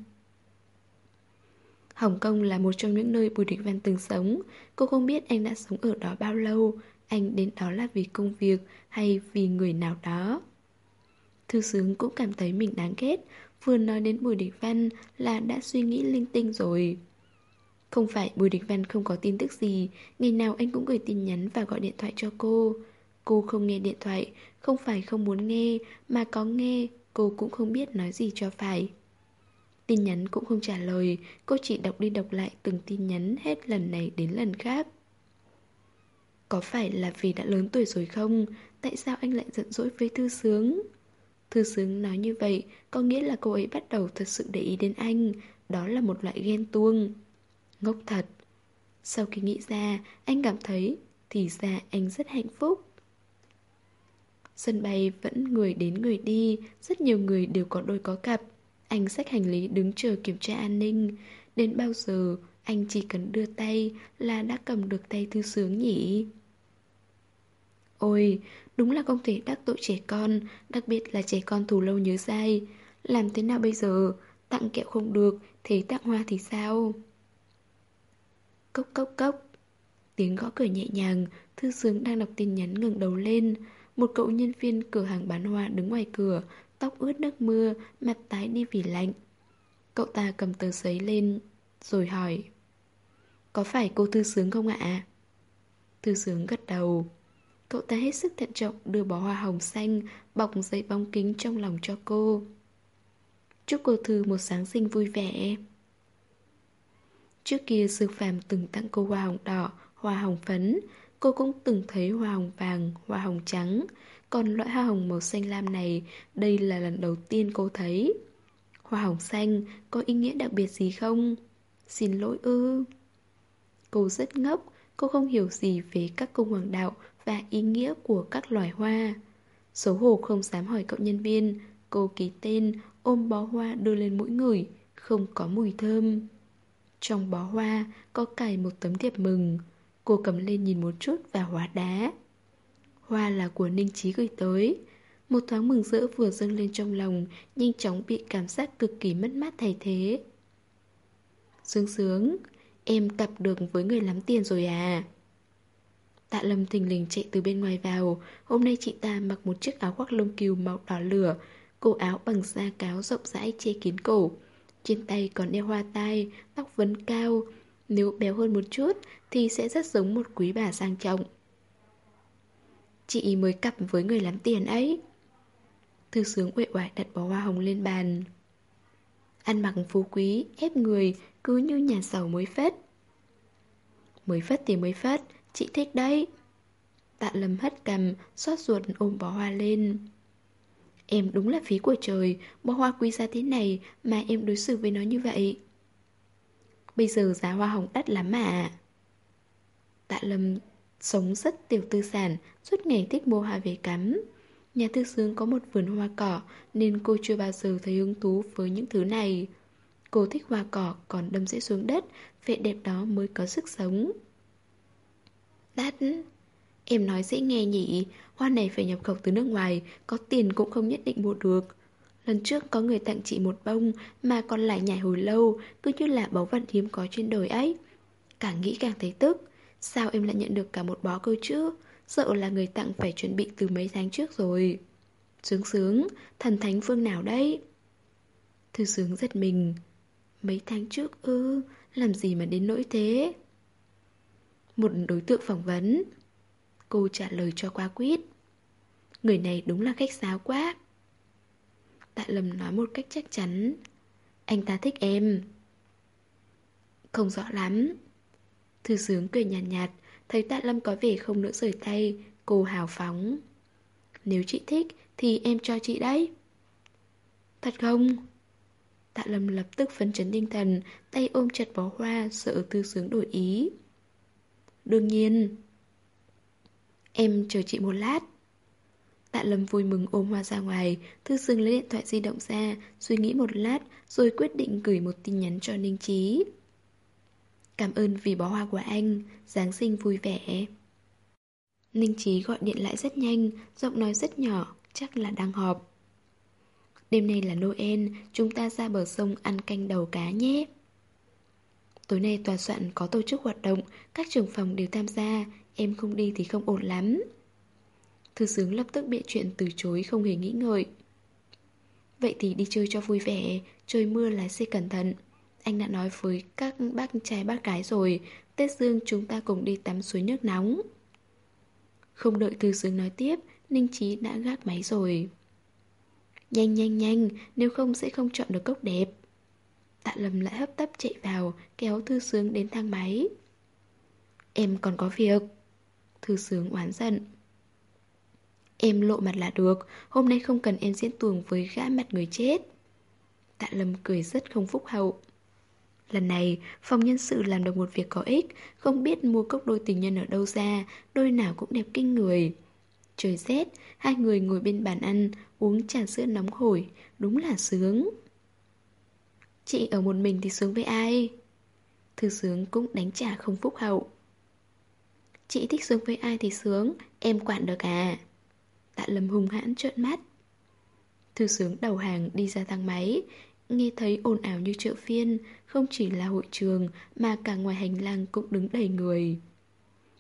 Hồng Kông là một trong những nơi Bùi Địch Văn từng sống. Cô không biết anh đã sống ở đó bao lâu, anh đến đó là vì công việc hay vì người nào đó. Thư Sướng cũng cảm thấy mình đáng ghét. Vừa nói đến Bùi Địch Văn là đã suy nghĩ linh tinh rồi. Không phải Bùi Địch Văn không có tin tức gì, ngày nào anh cũng gửi tin nhắn và gọi điện thoại cho cô. Cô không nghe điện thoại, không phải không muốn nghe, mà có nghe, cô cũng không biết nói gì cho phải. Tin nhắn cũng không trả lời, cô chỉ đọc đi đọc lại từng tin nhắn hết lần này đến lần khác. Có phải là vì đã lớn tuổi rồi không? Tại sao anh lại giận dỗi với Thư Sướng? Thư Sướng nói như vậy có nghĩa là cô ấy bắt đầu thật sự để ý đến anh. Đó là một loại ghen tuông. Ngốc thật. Sau khi nghĩ ra, anh cảm thấy thì ra anh rất hạnh phúc. Sân bay vẫn người đến người đi, rất nhiều người đều có đôi có cặp. Anh xách hành lý đứng chờ kiểm tra an ninh. Đến bao giờ anh chỉ cần đưa tay là đã cầm được tay Thư Sướng nhỉ? Ôi, đúng là không thể đắc tội trẻ con, đặc biệt là trẻ con thù lâu nhớ dai. Làm thế nào bây giờ? Tặng kẹo không được, thế tặng hoa thì sao? Cốc cốc cốc. Tiếng gõ cửa nhẹ nhàng, Thư Sướng đang đọc tin nhắn ngẩng đầu lên. Một cậu nhân viên cửa hàng bán hoa đứng ngoài cửa, tóc ướt nước mưa, mặt tái đi vì lạnh. Cậu ta cầm tờ giấy lên, rồi hỏi: Có phải cô Thư Sướng không ạ? Thư Sướng gật đầu. Cậu ta hết sức thận trọng đưa bó hoa hồng xanh bọc giấy bóng kính trong lòng cho cô. Chúc cô Thư một Giáng sinh vui vẻ. Trước kia Sư Phạm từng tặng cô hoa hồng đỏ, hoa hồng phấn. Cô cũng từng thấy hoa hồng vàng, hoa hồng trắng. Còn loại hoa hồng màu xanh lam này, đây là lần đầu tiên cô thấy. Hoa hồng xanh có ý nghĩa đặc biệt gì không? Xin lỗi ư? Cô rất ngốc, cô không hiểu gì về các cung hoàng đạo và ý nghĩa của các loài hoa. Xấu hổ không dám hỏi cậu nhân viên. Cô ký tên, ôm bó hoa đưa lên mũi ngửi, không có mùi thơm. Trong bó hoa có cài một tấm thiệp mừng. Cô cầm lên nhìn một chút và hóa đá. Hoa là của Ninh Chí gửi tới. Một thoáng mừng rỡ vừa dâng lên trong lòng, nhanh chóng bị cảm giác cực kỳ mất mát thay thế. Sướng sướng, em cặp được với người lắm tiền rồi à? Tạ Lâm thình lình chạy từ bên ngoài vào. Hôm nay chị ta mặc một chiếc áo khoác lông cừu màu đỏ lửa. Cổ áo bằng da cáo rộng rãi che kín cổ. Trên tay còn đeo hoa tai, tóc vấn cao. Nếu béo hơn một chút thì sẽ rất giống một quý bà sang trọng. Chị mới cặp với người lắm tiền ấy. Thư Sướng uể oải đặt bó hoa hồng lên bàn. Ăn mặc phú quý, ép người, cứ như nhà giàu mới phết. Mới phất thì mới phất, chị thích đấy. Tạ Lâm hất cằm, xót ruột ôm bó hoa lên. Em đúng là phí của trời, bó hoa quý giá thế này mà em đối xử với nó như vậy. Bây giờ giá hoa hồng đắt lắm mà. Tạ Lâm sống rất tiểu tư sản, suốt ngày thích mua hoa về cắm. Nhà Thư Sướng có một vườn hoa cỏ nên cô chưa bao giờ thấy hứng thú với những thứ này. Cô thích hoa cỏ còn đâm rễ xuống đất, vẻ đẹp đó mới có sức sống. Đắt. Em nói dễ nghe nhỉ, hoa này phải nhập khẩu từ nước ngoài, có tiền cũng không nhất định mua được. Lần trước có người tặng chị một bông mà còn lại nhải hồi lâu, cứ như là báu vật hiếm có trên đời ấy. Càng nghĩ càng thấy tức. Sao em lại nhận được cả một bó cơ chứ? Sợ là người tặng phải chuẩn bị từ mấy tháng trước rồi. Sướng sướng, thần thánh phương nào đấy? Thư Sướng giật mình. Mấy tháng trước ư? Làm gì mà đến nỗi thế? Một đối tượng phỏng vấn. Cô trả lời cho qua quýt. Người này đúng là khách sáo quá. Tạ Lâm nói một cách chắc chắn. Anh ta thích em. Không rõ lắm. Thư Sướng cười nhàn nhạt, nhạt. Thấy Tạ Lâm có vẻ không nỡ rời tay, cô hào phóng. Nếu chị thích thì em cho chị đấy. Thật không? Tạ Lâm lập tức phấn chấn tinh thần, tay ôm chặt bó hoa, sợ Thư Sướng đổi ý. Đương nhiên. Em chờ chị một lát. Tạ Lâm vui mừng ôm hoa ra ngoài. Thư Sướng lấy điện thoại di động ra, suy nghĩ một lát rồi quyết định gửi một tin nhắn cho Ninh Chí. Cảm ơn vì bó hoa của anh, Giáng sinh vui vẻ. Ninh Chí gọi điện lại rất nhanh, giọng nói rất nhỏ, chắc là đang họp. Đêm nay là Noel, chúng ta ra bờ sông ăn canh đầu cá nhé. Tối nay tòa soạn có tổ chức hoạt động, các trưởng phòng đều tham gia, em không đi thì không ổn lắm. Thư Sướng lập tức bịa chuyện từ chối không hề nghĩ ngợi. Vậy thì đi chơi cho vui vẻ, trời mưa lái xe cẩn thận. Anh đã nói với các bác trai bác gái rồi, Tết Dương chúng ta cùng đi tắm suối nước nóng. Không đợi Thư Sướng nói tiếp, Ninh Chí đã gác máy rồi. Nhanh nhanh nhanh, nếu không sẽ không chọn được cốc đẹp. Tạ Lâm lại hấp tấp chạy vào, kéo Thư Sướng đến thang máy. Em còn có việc. Thư Sướng oán giận. Em lộ mặt là được, hôm nay không cần em diễn tuồng với gã mặt người chết. Tạ Lâm cười rất không phúc hậu. Lần này, phòng nhân sự làm được một việc có ích, không biết mua cốc đôi tình nhân ở đâu ra, đôi nào cũng đẹp kinh người. Trời rét, hai người ngồi bên bàn ăn, uống trà sữa nóng hổi, đúng là sướng. Chị ở một mình thì sướng với ai? Thư Sướng cũng đánh trả không phúc hậu. Chị thích sướng với ai thì sướng, em quản được à? Tạ Lâm hung hãn trợn mắt. Thư Sướng đầu hàng đi ra thang máy, nghe thấy ồn ào như chợ phiên, không chỉ là hội trường mà cả ngoài hành lang cũng đứng đầy người.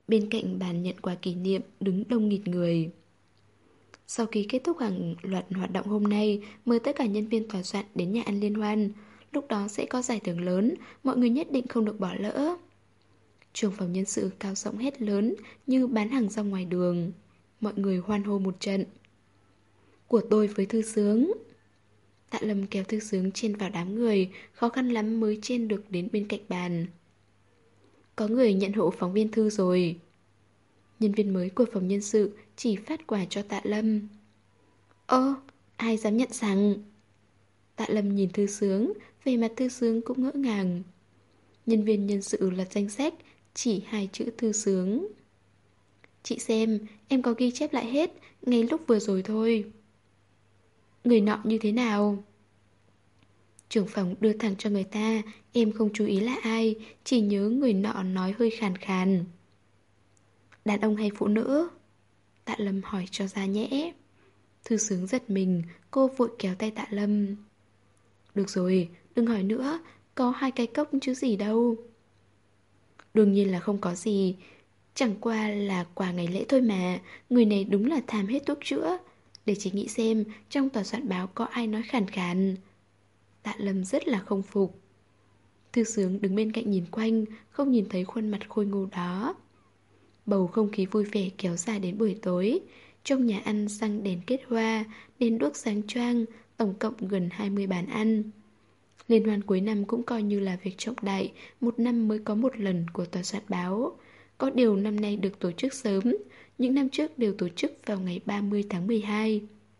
Bên cạnh bàn nhận quà kỷ niệm đứng đông nghịt người. Sau khi kết thúc hàng loạt hoạt động hôm nay, mời tất cả nhân viên tòa soạn đến nhà ăn liên hoan. Lúc đó sẽ có giải thưởng lớn, mọi người nhất định không được bỏ lỡ. Trưởng phòng nhân sự cao giọng hét lớn như bán hàng rong ngoài đường. Mọi người hoan hô một trận. Của tôi với thư sướng. Tạ Lâm kéo thư sướng chen vào đám người, khó khăn lắm mới chen được đến bên cạnh bàn. Có người nhận hộ phóng viên thư rồi. Nhân viên mới của phòng nhân sự chỉ phát quà cho Tạ Lâm. Ơ, ai dám nhận rằng? Tạ Lâm nhìn thư sướng, về mặt thư sướng cũng ngỡ ngàng. Nhân viên nhân sự lật danh sách, chỉ hai chữ thư sướng. Chị xem, em có ghi chép lại hết, ngay lúc vừa rồi thôi. Người nọ như thế nào? Trưởng phòng đưa thẳng cho người ta, em không chú ý là ai, chỉ nhớ người nọ nói hơi khàn khàn. Đàn ông hay phụ nữ? Tạ Lâm hỏi cho ra nhẽ. Thư sướng giật mình, cô vội kéo tay Tạ Lâm. Được rồi, đừng hỏi nữa, có hai cái cốc chứ gì đâu. Đương nhiên là không có gì, chẳng qua là quà ngày lễ thôi mà. Người này đúng là tham hết thuốc chữa. Để chị nghĩ xem, trong tòa soạn báo có ai nói khàn khàn. Tạ Lâm rất là không phục. Thư sướng đứng bên cạnh nhìn quanh, không nhìn thấy khuôn mặt khôi ngô đó. Bầu không khí vui vẻ kéo dài đến buổi tối. Trong nhà ăn răng đèn kết hoa, đèn đuốc sáng choang, tổng cộng gần hai mươi bàn ăn. Liên hoan cuối năm cũng coi như là việc trọng đại, một năm mới có một lần của tòa soạn báo. Có điều năm nay được tổ chức sớm, những năm trước đều tổ chức vào ngày ba mươi tháng mười hai.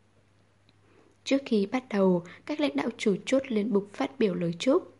Trước khi bắt đầu, các lãnh đạo chủ chốt lên bục phát biểu lời chúc.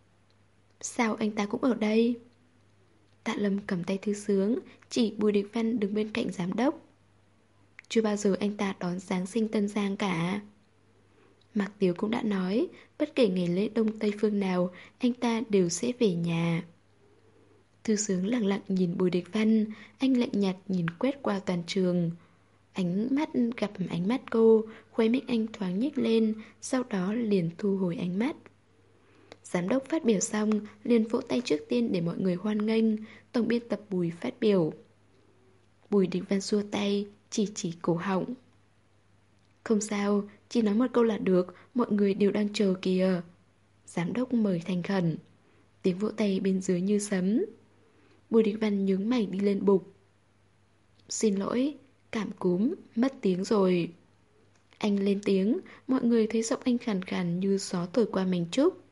Sao anh ta cũng ở đây? Tạ Lâm cầm tay thư sướng, chỉ Bùi Địch Văn đứng bên cạnh giám đốc. Chưa bao giờ anh ta đón Giáng sinh Tân Giang cả. Mạc Tiếu cũng đã nói, bất kể ngày lễ Đông Tây phương nào, anh ta đều sẽ về nhà. Thư sướng lặng lặng nhìn Bùi Địch Văn, anh lạnh nhạt nhìn quét qua toàn trường. Ánh mắt gặp ánh mắt cô, khóe miệng anh thoáng nhếch lên, sau đó liền thu hồi ánh mắt. Giám đốc phát biểu xong, liền vỗ tay trước tiên để mọi người hoan nghênh. Tổng biên tập Bùi phát biểu. Bùi Địch Văn xua tay, chỉ chỉ cổ họng. Không sao, chỉ nói một câu là được, mọi người đều đang chờ kìa. Giám đốc mời thành khẩn. Tiếng vỗ tay bên dưới như sấm. Bùi Địch Văn nhướng mày đi lên bục. Xin lỗi, cảm cúm, mất tiếng rồi. Anh lên tiếng, mọi người thấy giọng anh khàn khàn như gió thổi qua mảnh trúc.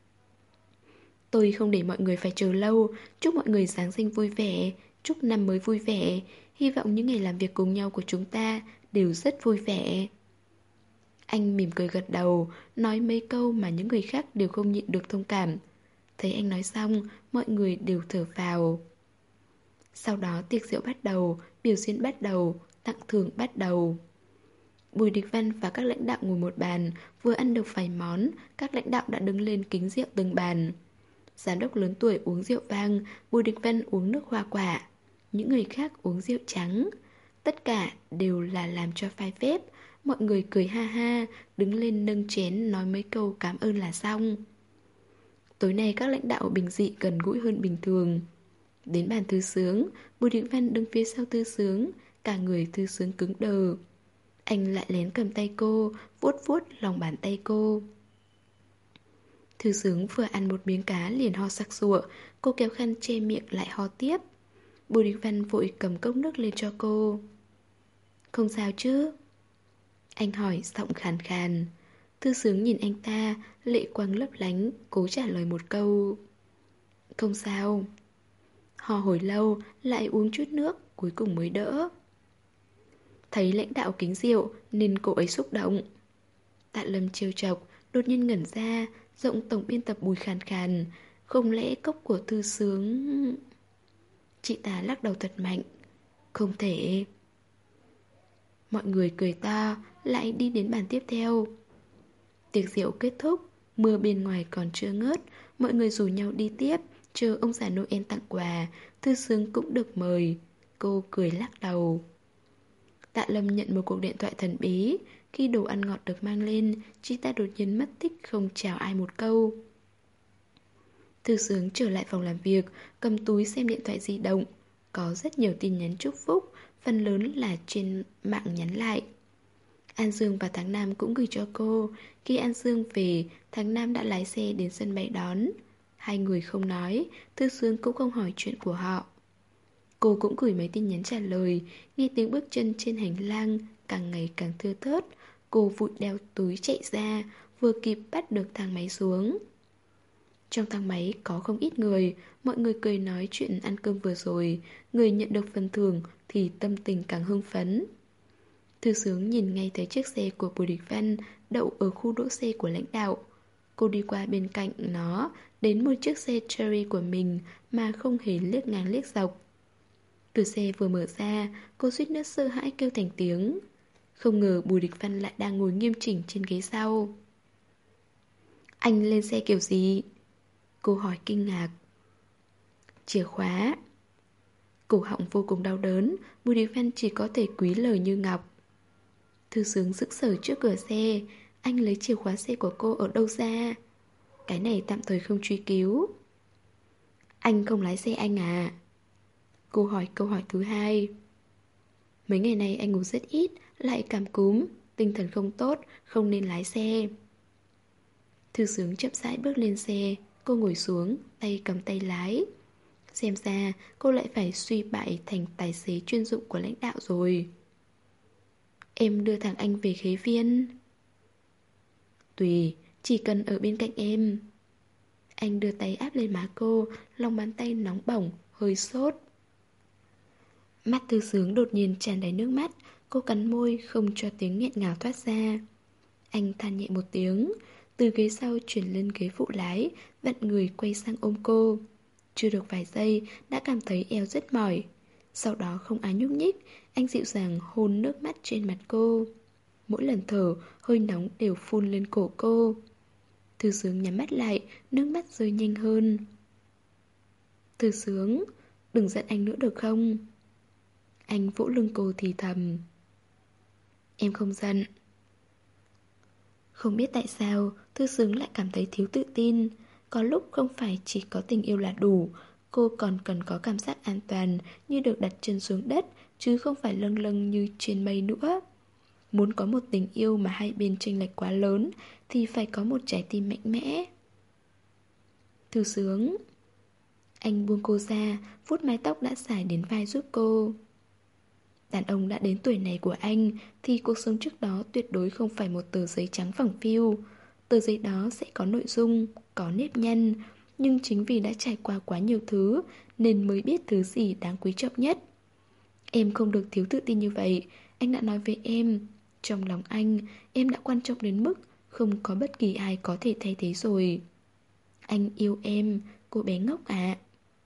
Tôi không để mọi người phải chờ lâu, chúc mọi người Giáng sinh vui vẻ, chúc năm mới vui vẻ, hy vọng những ngày làm việc cùng nhau của chúng ta đều rất vui vẻ. Anh mỉm cười gật đầu, nói mấy câu mà những người khác đều không nhịn được thông cảm. Thấy anh nói xong, mọi người đều thở phào. Sau đó tiệc rượu bắt đầu, biểu diễn bắt đầu, tặng thưởng bắt đầu. Bùi Địch Văn và các lãnh đạo ngồi một bàn, vừa ăn được vài món, các lãnh đạo đã đứng lên kính rượu từng bàn. Giám đốc lớn tuổi uống rượu vang, Bùi Địch Văn uống nước hoa quả. Những người khác uống rượu trắng. Tất cả đều là làm cho phai phép. Mọi người cười ha ha, đứng lên nâng chén nói mấy câu cảm ơn là xong. Tối nay các lãnh đạo bình dị gần gũi hơn bình thường. Đến bàn thư sướng, Bùi Địch Văn đứng phía sau thư sướng, cả người thư sướng cứng đờ. Anh lại lén cầm tay cô, vuốt vuốt lòng bàn tay cô. Thư sướng vừa ăn một miếng cá liền ho sặc sụa, cô kéo khăn che miệng lại ho tiếp. Bùi Địch Văn vội cầm cốc nước lên cho cô. Không sao chứ? Anh hỏi giọng khàn khàn. Thư sướng nhìn anh ta, lệ quang lấp lánh, cố trả lời một câu. Không sao. Ho hồi lâu, lại uống chút nước, cuối cùng mới đỡ. Thấy lãnh đạo kính rượu nên cô ấy xúc động. Tạ Lâm trêu chọc, đột nhiên ngẩn ra, giọng tổng biên tập Bùi khàn khàn. Không lẽ cốc của thư sướng... Chị ta lắc đầu thật mạnh. Không thể. Mọi người cười to, lại đi đến bàn tiếp theo. Tiệc rượu kết thúc, mưa bên ngoài còn chưa ngớt, mọi người rủ nhau đi tiếp, chờ ông già Noel tặng quà, thư sướng cũng được mời. Cô cười lắc đầu. Tạ Lâm nhận một cuộc điện thoại thần bí. Khi đồ ăn ngọt được mang lên, chị ta đột nhiên mất tích không chào ai một câu. Thư sướng trở lại phòng làm việc, cầm túi xem điện thoại di động. có rất nhiều tin nhắn chúc phúc, phần lớn là trên mạng nhắn lại. An Dương và Thắng Nam cũng gửi cho cô. Khi An Dương về, Thắng Nam đã lái xe đến sân bay đón. Hai người không nói, Thư Sướng cũng không hỏi chuyện của họ. Cô cũng gửi mấy tin nhắn trả lời. Nghe tiếng bước chân trên hành lang càng ngày càng thưa thớt, cô vội đeo túi chạy ra, vừa kịp bắt được thang máy xuống. Trong thang máy có không ít người, mọi người cười nói chuyện ăn cơm vừa rồi. Người nhận được phần thưởng thì tâm tình càng hưng phấn. Thư Sướng nhìn ngay thấy chiếc xe của Bùi Địch Văn đậu ở khu đỗ xe của lãnh đạo. Cô đi qua bên cạnh nó, đến một chiếc xe Cherry của mình mà không hề liếc ngang liếc dọc. Cửa xe vừa mở ra, cô suýt nữa sợ hãi kêu thành tiếng. Không ngờ Bùi Địch Văn lại đang ngồi nghiêm chỉnh trên ghế sau. Anh lên xe kiểu gì? Cô hỏi kinh ngạc. Chìa khóa. Cổ họng vô cùng đau đớn, Bùi Địch Văn chỉ có thể cúi lời như ngọc. Thư Sướng sững sờ trước cửa xe. Anh lấy chìa khóa xe của cô ở đâu ra? Cái này tạm thời không truy cứu. Anh không lái xe anh à? Cô hỏi câu hỏi thứ hai. Mấy ngày nay anh ngủ rất ít, lại cảm cúm, tinh thần không tốt, không nên lái xe. Thư Sướng chậm rãi bước lên xe. Cô ngồi xuống, tay cầm tay lái. Xem ra cô lại phải suy bại thành tài xế chuyên dụng của lãnh đạo rồi. Em đưa thằng anh về khế viên. Tùy, chỉ cần ở bên cạnh em. Anh đưa tay áp lên má cô, lòng bàn tay nóng bỏng, hơi sốt. Mắt Thư Sướng đột nhiên tràn đầy nước mắt. Cô cắn môi không cho tiếng nghẹn ngào thoát ra. Anh than nhẹ một tiếng, từ ghế sau chuyển lên ghế phụ lái, vặn người quay sang ôm cô. Chưa được vài giây đã cảm thấy eo rất mỏi. Sau đó không ai nhúc nhích, anh dịu dàng hôn nước mắt trên mặt cô. Mỗi lần thở, hơi nóng đều phun lên cổ cô. Thư Sướng nhắm mắt lại, nước mắt rơi nhanh hơn. Thư Sướng, đừng giận anh nữa được không? Anh vỗ lưng cô thì thầm. Em không giận. Không biết tại sao, Thư Sướng lại cảm thấy thiếu tự tin. Có lúc không phải chỉ có tình yêu là đủ, cô còn cần có cảm giác an toàn, như được đặt chân xuống đất, chứ không phải lâng lâng như trên mây nữa. Muốn có một tình yêu mà hai bên chênh lệch quá lớn, thì phải có một trái tim mạnh mẽ. Thư Sướng. Anh buông cô ra, vuốt mái tóc đã dài đến vai giúp cô. Đàn ông đã đến tuổi này của anh thì cuộc sống trước đó tuyệt đối không phải một tờ giấy trắng phẳng phiu. Tờ giấy đó sẽ có nội dung, có nếp nhăn, nhưng chính vì đã trải qua quá nhiều thứ nên mới biết thứ gì đáng quý trọng nhất. Em không được thiếu tự tin như vậy, anh đã nói với em. Trong lòng anh, em đã quan trọng đến mức không có bất kỳ ai có thể thay thế rồi. Anh yêu em, cô bé ngốc ạ.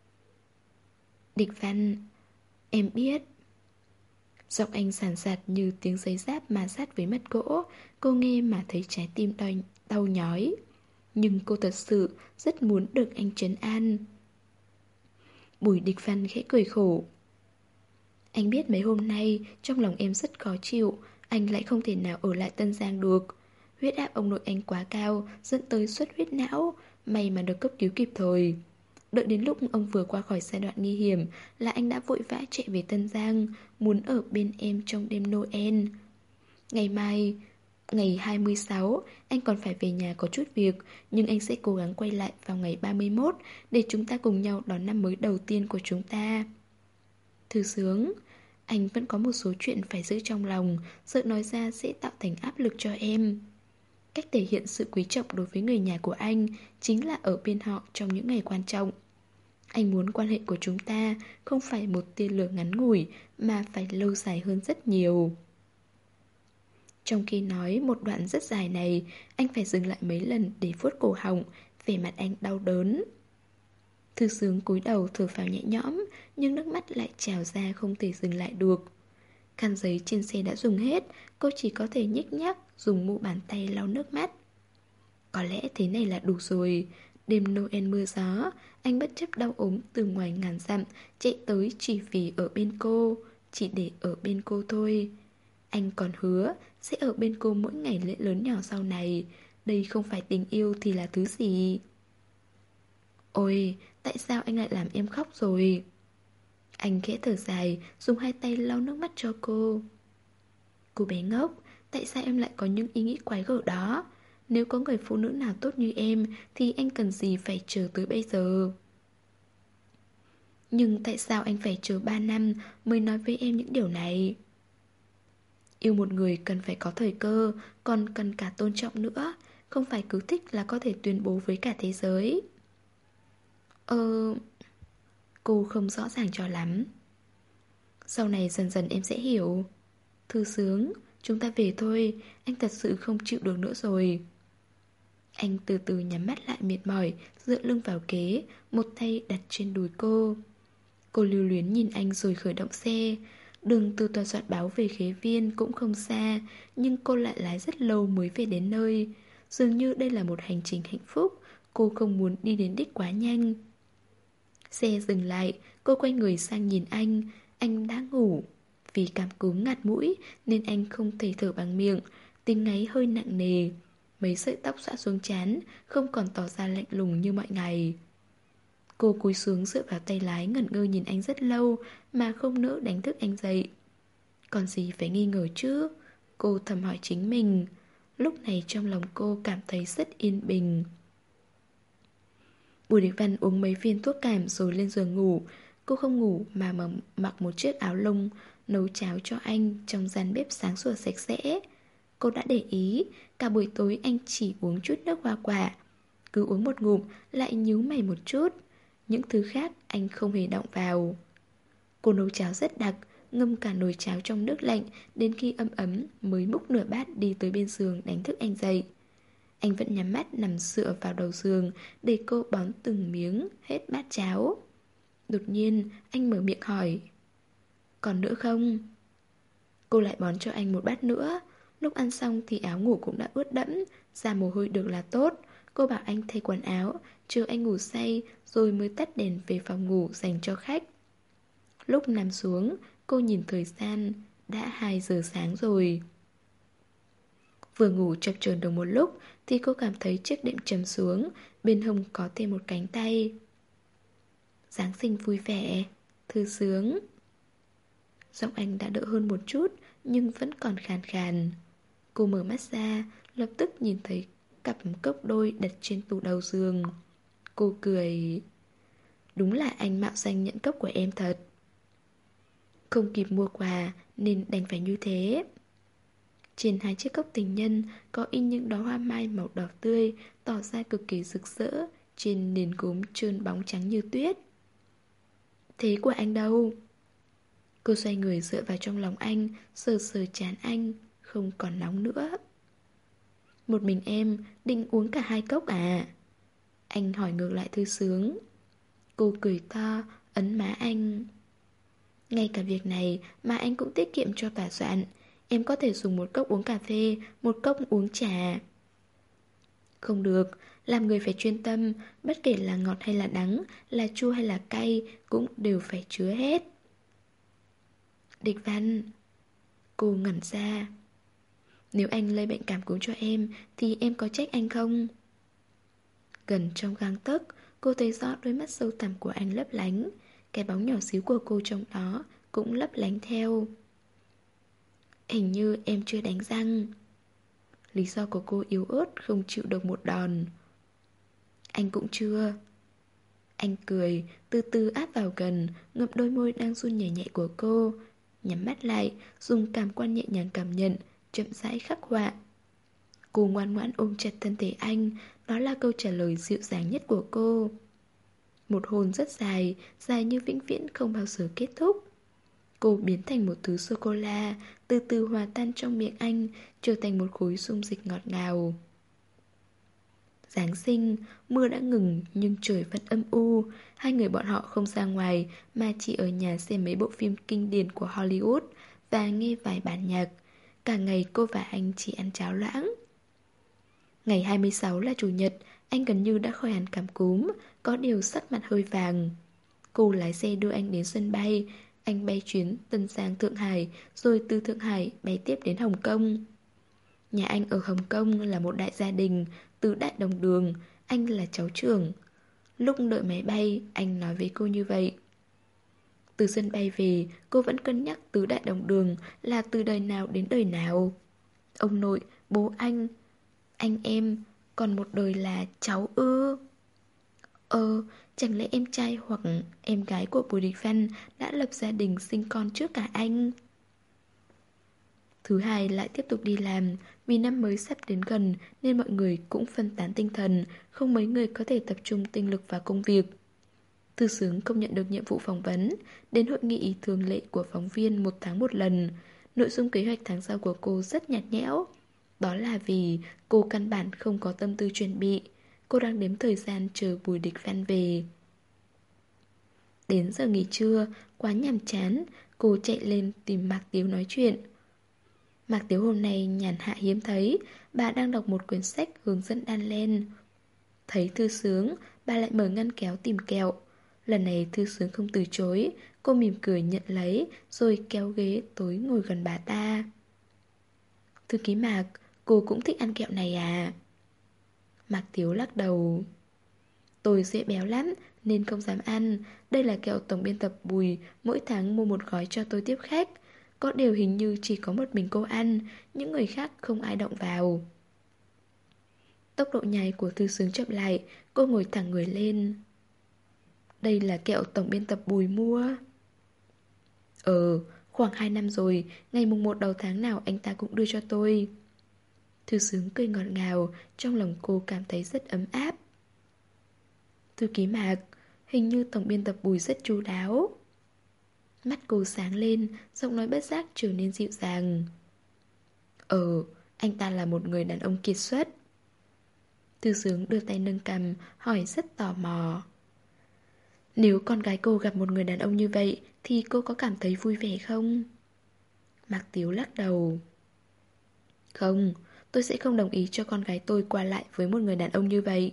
Địch Văn, em biết. Giọng anh sàn sạt như tiếng giấy giáp mà sát với mắt gỗ. Cô nghe mà thấy trái tim đau, đau nhói. Nhưng cô thật sự rất muốn được anh trấn an. Bùi Địch Văn khẽ cười khổ. Anh biết mấy hôm nay trong lòng em rất khó chịu. Anh lại không thể nào ở lại Tân Giang được. Huyết áp ông nội anh quá cao, dẫn tới xuất huyết não. May mà được cấp cứu kịp thời. Đợi đến lúc ông vừa qua khỏi giai đoạn nguy hiểm là anh đã vội vã chạy về Tân Giang, muốn ở bên em trong đêm Noel. Ngày mai, ngày hai mươi sáu, anh còn phải về nhà có chút việc, nhưng anh sẽ cố gắng quay lại vào ngày ba mươi mốt để chúng ta cùng nhau đón năm mới đầu tiên của chúng ta. Thư Sướng, anh vẫn có một số chuyện phải giữ trong lòng, sợ nói ra sẽ tạo thành áp lực cho em. Cách thể hiện sự quý trọng đối với người nhà của anh chính là ở bên họ trong những ngày quan trọng. Anh muốn quan hệ của chúng ta không phải một tia lửa ngắn ngủi mà phải lâu dài hơn rất nhiều. Trong khi nói một đoạn rất dài này, anh phải dừng lại mấy lần để vuốt cổ họng, vẻ mặt anh đau đớn. Thư Sướng cúi đầu thở phào nhẹ nhõm, nhưng nước mắt lại trào ra không thể dừng lại được. Khăn giấy trên xe đã dùng hết, cô chỉ có thể nhích nhác dùng mu bàn tay lau nước mắt. Có lẽ thế này là đủ rồi. Đêm Noel mưa gió, anh bất chấp đau ốm từ ngoài ngàn dặm chạy tới chỉ vì ở bên cô, chỉ để ở bên cô thôi. Anh còn hứa sẽ ở bên cô mỗi ngày lễ lớn nhỏ sau này. Đây không phải tình yêu thì là thứ gì? Ôi, tại sao anh lại làm em khóc rồi? Anh khẽ thở dài, dùng hai tay lau nước mắt cho cô. Cô bé ngốc, tại sao em lại có những ý nghĩ quái gở đó? Nếu có người phụ nữ nào tốt như em thì anh cần gì phải chờ tới bây giờ? Nhưng tại sao anh phải chờ ba năm mới nói với em những điều này? Yêu một người cần phải có thời cơ, còn cần cả tôn trọng nữa. Không phải cứ thích là có thể tuyên bố với cả thế giới. Ờ... Cô không rõ ràng cho lắm. Sau này dần dần em sẽ hiểu. Thư sướng, chúng ta về thôi. Anh thật sự không chịu được nữa rồi. Anh từ từ nhắm mắt lại mệt mỏi, dựa lưng vào ghế, một tay đặt trên đùi cô. Cô lưu luyến nhìn anh rồi khởi động xe. Đường từ tòa soạn báo về Khế Viên cũng không xa, nhưng cô lại lái rất lâu mới về đến nơi. Dường như đây là một hành trình hạnh phúc. Cô không muốn đi đến đích quá nhanh. Xe dừng lại, cô quay người sang nhìn anh. Anh đã ngủ. Vì cảm cúm ngạt mũi nên anh không thể thở bằng miệng. Tiếng ngáy hơi nặng nề. Mấy sợi tóc xõa xuống trán, không còn tỏ ra lạnh lùng như mọi ngày. Cô cúi xuống dựa vào tay lái, ngẩn ngơ nhìn anh rất lâu mà không nỡ đánh thức anh dậy. Còn gì phải nghi ngờ chứ? Cô thầm hỏi chính mình. Lúc này trong lòng cô cảm thấy rất yên bình. Bùi Địch Văn uống mấy viên thuốc cảm rồi lên giường ngủ. Cô không ngủ mà mặc một chiếc áo lông, nấu cháo cho anh trong gian bếp sáng sủa sạch sẽ. Cô đã để ý, cả buổi tối anh chỉ uống chút nước hoa quả. Cứ uống một ngụm lại nhíu mày một chút. Những thứ khác anh không hề động vào. Cô nấu cháo rất đặc, ngâm cả nồi cháo trong nước lạnh, đến khi ấm ấm mới múc nửa bát đi tới bên giường đánh thức anh dậy. Anh vẫn nhắm mắt nằm dựa vào đầu giường để cô bón từng miếng hết bát cháo. Đột nhiên anh mở miệng hỏi: còn nữa không? Cô lại bón cho anh một bát nữa. Lúc ăn xong thì áo ngủ cũng đã ướt đẫm, ra mồ hôi được là tốt. Cô bảo anh thay quần áo, chờ anh ngủ say rồi mới tắt đèn về phòng ngủ dành cho khách. Lúc nằm xuống, cô nhìn thời gian, đã hai giờ sáng rồi. Vừa ngủ chập chờn được một lúc thì cô cảm thấy chiếc đệm trầm xuống, bên hông có thêm một cánh tay. Giáng sinh vui vẻ, thư sướng. Giọng anh đã đỡ hơn một chút nhưng vẫn còn khàn khàn. Cô mở mắt ra, lập tức nhìn thấy cặp cốc đôi đặt trên tủ đầu giường. Cô cười. Đúng là anh mạo danh nhận cốc của em thật. Không kịp mua quà nên đành phải như thế. Trên hai chiếc cốc tình nhân có in những đóa hoa mai màu đỏ tươi, tỏ ra cực kỳ rực rỡ trên nền gốm trơn bóng trắng như tuyết. Thế của anh đâu? Cô xoay người dựa vào trong lòng anh, sờ sờ trán anh, không còn nóng nữa. Một mình em định uống cả hai cốc à? Anh hỏi ngược lại thư sướng. Cô cười to, ấn má anh. Ngay cả việc này mà anh cũng tiết kiệm cho tòa soạn. Em có thể dùng một cốc uống cà phê, một cốc uống trà. Không được, làm người phải chuyên tâm. Bất kể là ngọt hay là đắng, là chua hay là cay, cũng đều phải chứa hết. Địch Văn. Cô ngẩn ra. Nếu anh lây bệnh cảm cúm cho em thì em có trách anh không? Gần trong gang tấc, cô thấy rõ đôi mắt sâu thẳm của anh lấp lánh. Cái bóng nhỏ xíu của cô trong đó cũng lấp lánh theo. Hình như em chưa đánh răng. Lý do của cô yếu ớt, không chịu được một đòn. Anh cũng chưa. Anh cười, từ từ áp vào gần, ngậm đôi môi đang run nhẹ nhẹ của cô. Nhắm mắt lại, dùng cảm quan nhẹ nhàng cảm nhận, chậm rãi khắc họa. Cô ngoan ngoãn ôm chặt thân thể anh. Đó là câu trả lời dịu dàng nhất của cô. Một hôn rất dài, dài như vĩnh viễn không bao giờ kết thúc. Cô biến thành một thứ sô-cô-la, từ từ hòa tan trong miệng anh, trở thành một khối dung dịch ngọt ngào. Giáng sinh, mưa đã ngừng nhưng trời vẫn âm u. Hai người bọn họ không ra ngoài mà chỉ ở nhà xem mấy bộ phim kinh điển của Hollywood và nghe vài bản nhạc. Cả ngày cô và anh chỉ ăn cháo loãng. Ngày hai mươi sáu là chủ nhật, anh gần như đã khỏi hẳn cảm cúm, có điều sắc mặt hơi vàng. Cô lái xe đưa anh đến sân bay. Anh bay chuyến Tân Giang Thượng Hải, rồi từ Thượng Hải bay tiếp đến Hồng Kông. Nhà anh ở Hồng Kông là một đại gia đình, từ đại đồng đường, anh là cháu trưởng. Lúc đợi máy bay, anh nói với cô như vậy. Từ sân bay về, cô vẫn cân nhắc tứ đại đồng đường là từ đời nào đến đời nào. Ông nội, bố anh, anh em, còn một đời là cháu ư? Ờ, chẳng lẽ em trai hoặc em gái của Bùi Địch Văn đã lập gia đình sinh con trước cả anh? Thứ hai lại tiếp tục đi làm, vì năm mới sắp đến gần nên mọi người cũng phân tán tinh thần, không mấy người có thể tập trung tinh lực vào công việc. Thư Sướng không nhận được nhiệm vụ phỏng vấn, đến hội nghị thường lệ của phóng viên một tháng một lần. Nội dung kế hoạch tháng sau của cô rất nhạt nhẽo. Đó là vì cô căn bản không có tâm tư chuẩn bị. Cô đang đếm thời gian chờ Bùi Địch Văn về. Đến giờ nghỉ trưa, quá nhàm chán, cô chạy lên tìm Mạc Tiếu nói chuyện. Mạc Tiếu hôm nay nhàn hạ hiếm thấy, bà đang đọc một quyển sách hướng dẫn đan len. Thấy Thư Sướng, bà lại mở ngăn kéo tìm kẹo. Lần này Thư Sướng không từ chối, cô mỉm cười nhận lấy, rồi kéo ghế tối ngồi gần bà ta. Thư ký Mạc, cô cũng thích ăn kẹo này à? Mạc Tiếu lắc đầu. Tôi dễ béo lắm, nên không dám ăn. Đây là kẹo tổng biên tập Bùi, mỗi tháng mua một gói cho tôi tiếp khách. Có điều hình như chỉ có một mình cô ăn, những người khác không ai động vào. Tốc độ nhảy của Thư Sướng chậm lại, cô ngồi thẳng người lên. Đây là kẹo tổng biên tập Bùi mua. Ờ, khoảng hai năm rồi, ngày mùng một đầu tháng nào anh ta cũng đưa cho tôi. Thư Sướng cười ngọt ngào, trong lòng cô cảm thấy rất ấm áp. Thư ký Mạc, hình như tổng biên tập Bùi rất chu đáo. Mắt cô sáng lên, giọng nói bất giác trở nên dịu dàng. Ờ, anh ta là một người đàn ông kiệt xuất. Thư Sướng đưa tay nâng cằm, hỏi rất tò mò. Nếu con gái cô gặp một người đàn ông như vậy thì cô có cảm thấy vui vẻ không? Mạc Tiếu lắc đầu. Không, tôi sẽ không đồng ý cho con gái tôi qua lại với một người đàn ông như vậy.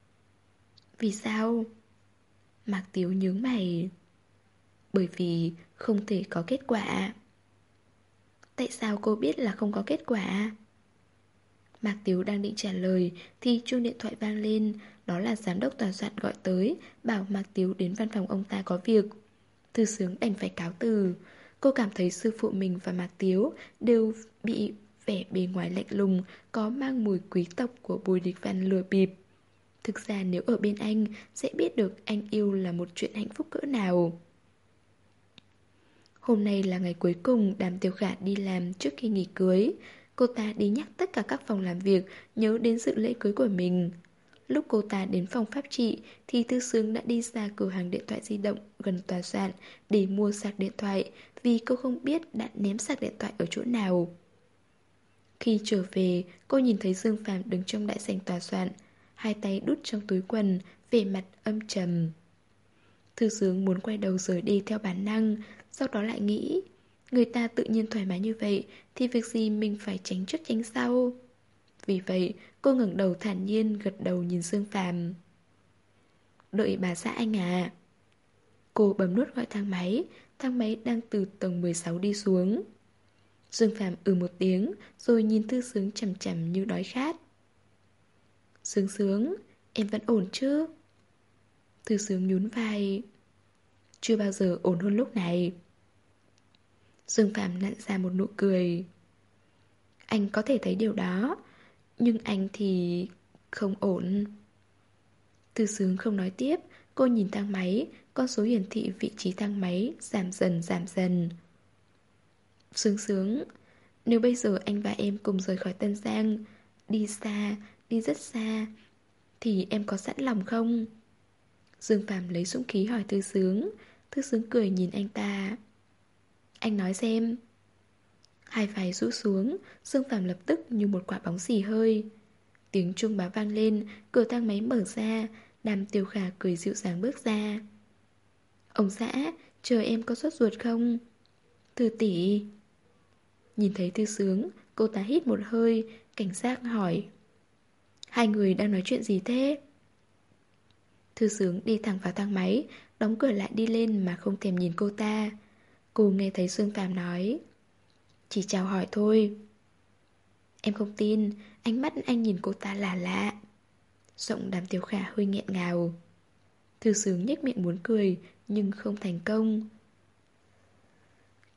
Vì sao? Mạc Tiếu nhướng mày. Bởi vì không thể có kết quả. Tại sao cô biết là không có kết quả? Mạc Tiếu đang định trả lời thì chuông điện thoại vang lên. Đó là giám đốc tòa soạn gọi tới, bảo Mạc Tiếu đến văn phòng ông ta có việc. Thư Sướng đành phải cáo từ. Cô cảm thấy sư phụ mình và Mạc Tiếu đều bị vẻ bề ngoài lạnh lùng, có mang mùi quý tộc của Bùi Địch Văn lừa bịp. Thực ra nếu ở bên anh, sẽ biết được anh yêu là một chuyện hạnh phúc cỡ nào. Hôm nay là ngày cuối cùng Đàm Tiểu Khả đi làm trước khi nghỉ cưới. Cô ta đi nhắc tất cả các phòng làm việc nhớ đến dự lễ cưới của mình. Lúc cô ta đến phòng pháp trị thì Thư Sướng đã đi ra cửa hàng điện thoại di động gần tòa soạn để mua sạc điện thoại, vì cô không biết đã ném sạc điện thoại ở chỗ nào. Khi trở về, cô nhìn thấy Dương Phàm đứng trong đại sảnh tòa soạn, hai tay đút trong túi quần, vẻ mặt âm trầm. Thư Sướng muốn quay đầu rời đi theo bản năng, sau đó lại nghĩ, người ta tự nhiên thoải mái như vậy thì việc gì mình phải tránh trước tránh sau. Vì vậy, cô ngẩng đầu thản nhiên gật đầu nhìn Dương Phàm. Đợi bà xã anh à. Cô bấm nút gọi thang máy, thang máy đang từ tầng mười sáu đi xuống. Dương Phàm ừ một tiếng, rồi nhìn Thư Sướng chằm chằm như đói khát. Sướng Sướng, em vẫn ổn chứ? Thư Sướng nhún vai. Chưa bao giờ ổn hơn lúc này. Dương Phàm nặn ra một nụ cười. Anh có thể thấy điều đó, nhưng anh thì không ổn. Thư Sướng không nói tiếp. Cô nhìn thang máy, con số hiển thị vị trí thang máy giảm dần giảm dần. Sướng Sướng, nếu bây giờ anh và em cùng rời khỏi Tân Giang, đi xa, đi rất xa, thì em có sẵn lòng không? Dương Phàm lấy dũng khí hỏi Thư Sướng. Thư Sướng cười nhìn anh ta. Anh nói xem. Hai vai rũ xuống, Dương Phàm lập tức như một quả bóng xì hơi. Tiếng chuông báo vang lên, cửa thang máy mở ra, Đàm Tiểu Khả cười dịu dàng bước ra. Ông xã, chờ em có sốt ruột không? Thư tỷ. Nhìn thấy Thư Sướng, cô ta hít một hơi, cảnh giác hỏi. Hai người đang nói chuyện gì thế? Thư Sướng đi thẳng vào thang máy, đóng cửa lại đi lên mà không thèm nhìn cô ta. Cô nghe thấy Dương Phàm nói. Chỉ chào hỏi thôi. Em không tin, ánh mắt anh nhìn cô ta là lạ. Giọng Đàm Tiểu Khả hơi nghẹn ngào. Thư Sướng nhếch miệng muốn cười, nhưng không thành công.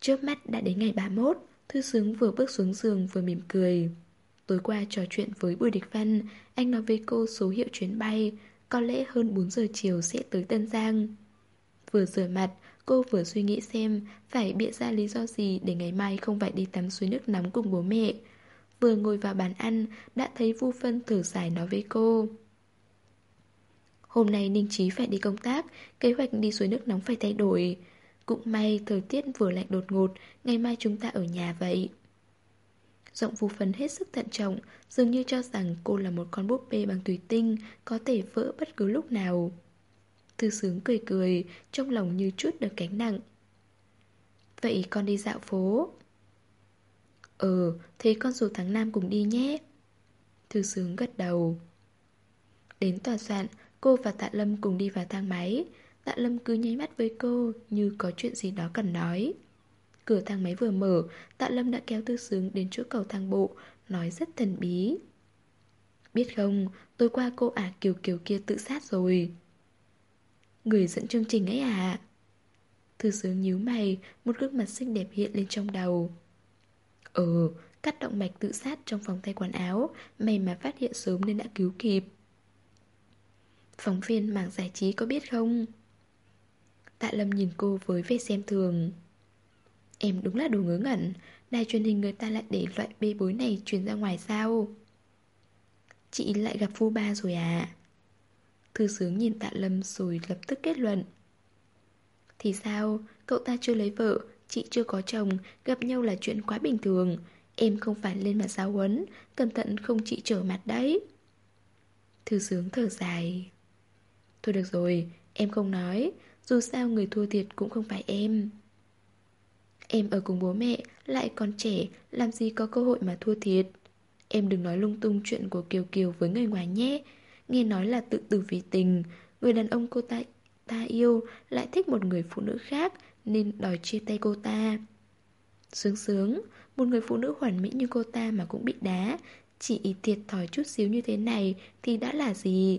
Chớp mắt đã đến ngày ba mươi mốt. Thư Sướng vừa bước xuống giường vừa mỉm cười. Tối qua trò chuyện với Bùi Địch Văn, anh nói với cô số hiệu chuyến bay, có lẽ hơn bốn giờ chiều sẽ tới Tân Giang. Vừa rửa mặt, cô vừa suy nghĩ xem phải bịa ra lý do gì để ngày mai không phải đi tắm suối nước nóng cùng bố mẹ. Vừa ngồi vào bàn ăn, đã thấy Vu Phân thở dài nói với cô. Hôm nay Ninh Chí phải đi công tác, kế hoạch đi suối nước nóng phải thay đổi. Cũng may thời tiết vừa lạnh đột ngột, ngày mai chúng ta ở nhà vậy. Giọng Vu Phân hết sức thận trọng, dường như cho rằng cô là một con búp bê bằng thủy tinh, có thể vỡ bất cứ lúc nào. Thư Sướng cười cười, trong lòng như chút được gánh nặng. Vậy con đi dạo phố. Ừ, thế con rủ tháng Nam cùng đi nhé. Thư Sướng gật đầu. Đến tòa soạn, cô và Tạ Lâm cùng đi vào thang máy. Tạ Lâm cứ nháy mắt với cô như có chuyện gì đó cần nói. Cửa thang máy vừa mở, Tạ Lâm đã kéo Thư Sướng đến chỗ cầu thang bộ, nói rất thần bí. Biết không, tối qua cô ả Kiều Kiều kia tự sát rồi. Người dẫn chương trình ấy à? Thư Sướng nhíu mày, một gương mặt xinh đẹp hiện lên trong đầu. Ừ, cắt động mạch tự sát trong phòng thay quần áo, may mà phát hiện sớm nên đã cứu kịp. Phóng viên mảng giải trí có biết không? Tạ Lâm nhìn cô với vẻ xem thường. Em đúng là đồ ngớ ngẩn, đài truyền hình người ta lại để loại bê bối này truyền ra ngoài sao? Chị lại gặp Phu Ba rồi à? Thư Sướng nhìn Tạ Lâm rồi lập tức kết luận. Thì sao, cậu ta chưa lấy vợ, chị chưa có chồng, gặp nhau là chuyện quá bình thường. Em không phải lên mặt giáo huấn, cẩn thận không chị trở mặt đấy. Thư Sướng thở dài. Thôi được rồi, em không nói, dù sao người thua thiệt cũng không phải em. Em ở cùng bố mẹ, lại còn trẻ, làm gì có cơ hội mà thua thiệt. Em đừng nói lung tung chuyện của Kiều Kiều với người ngoài nhé. Nghe nói là tự tử vì tình, người đàn ông cô ta, ta yêu lại thích một người phụ nữ khác nên đòi chia tay cô ta. Sướng sướng, một người phụ nữ hoàn mỹ như cô ta mà cũng bị đá, chỉ thiệt thòi chút xíu như thế này thì đã là gì?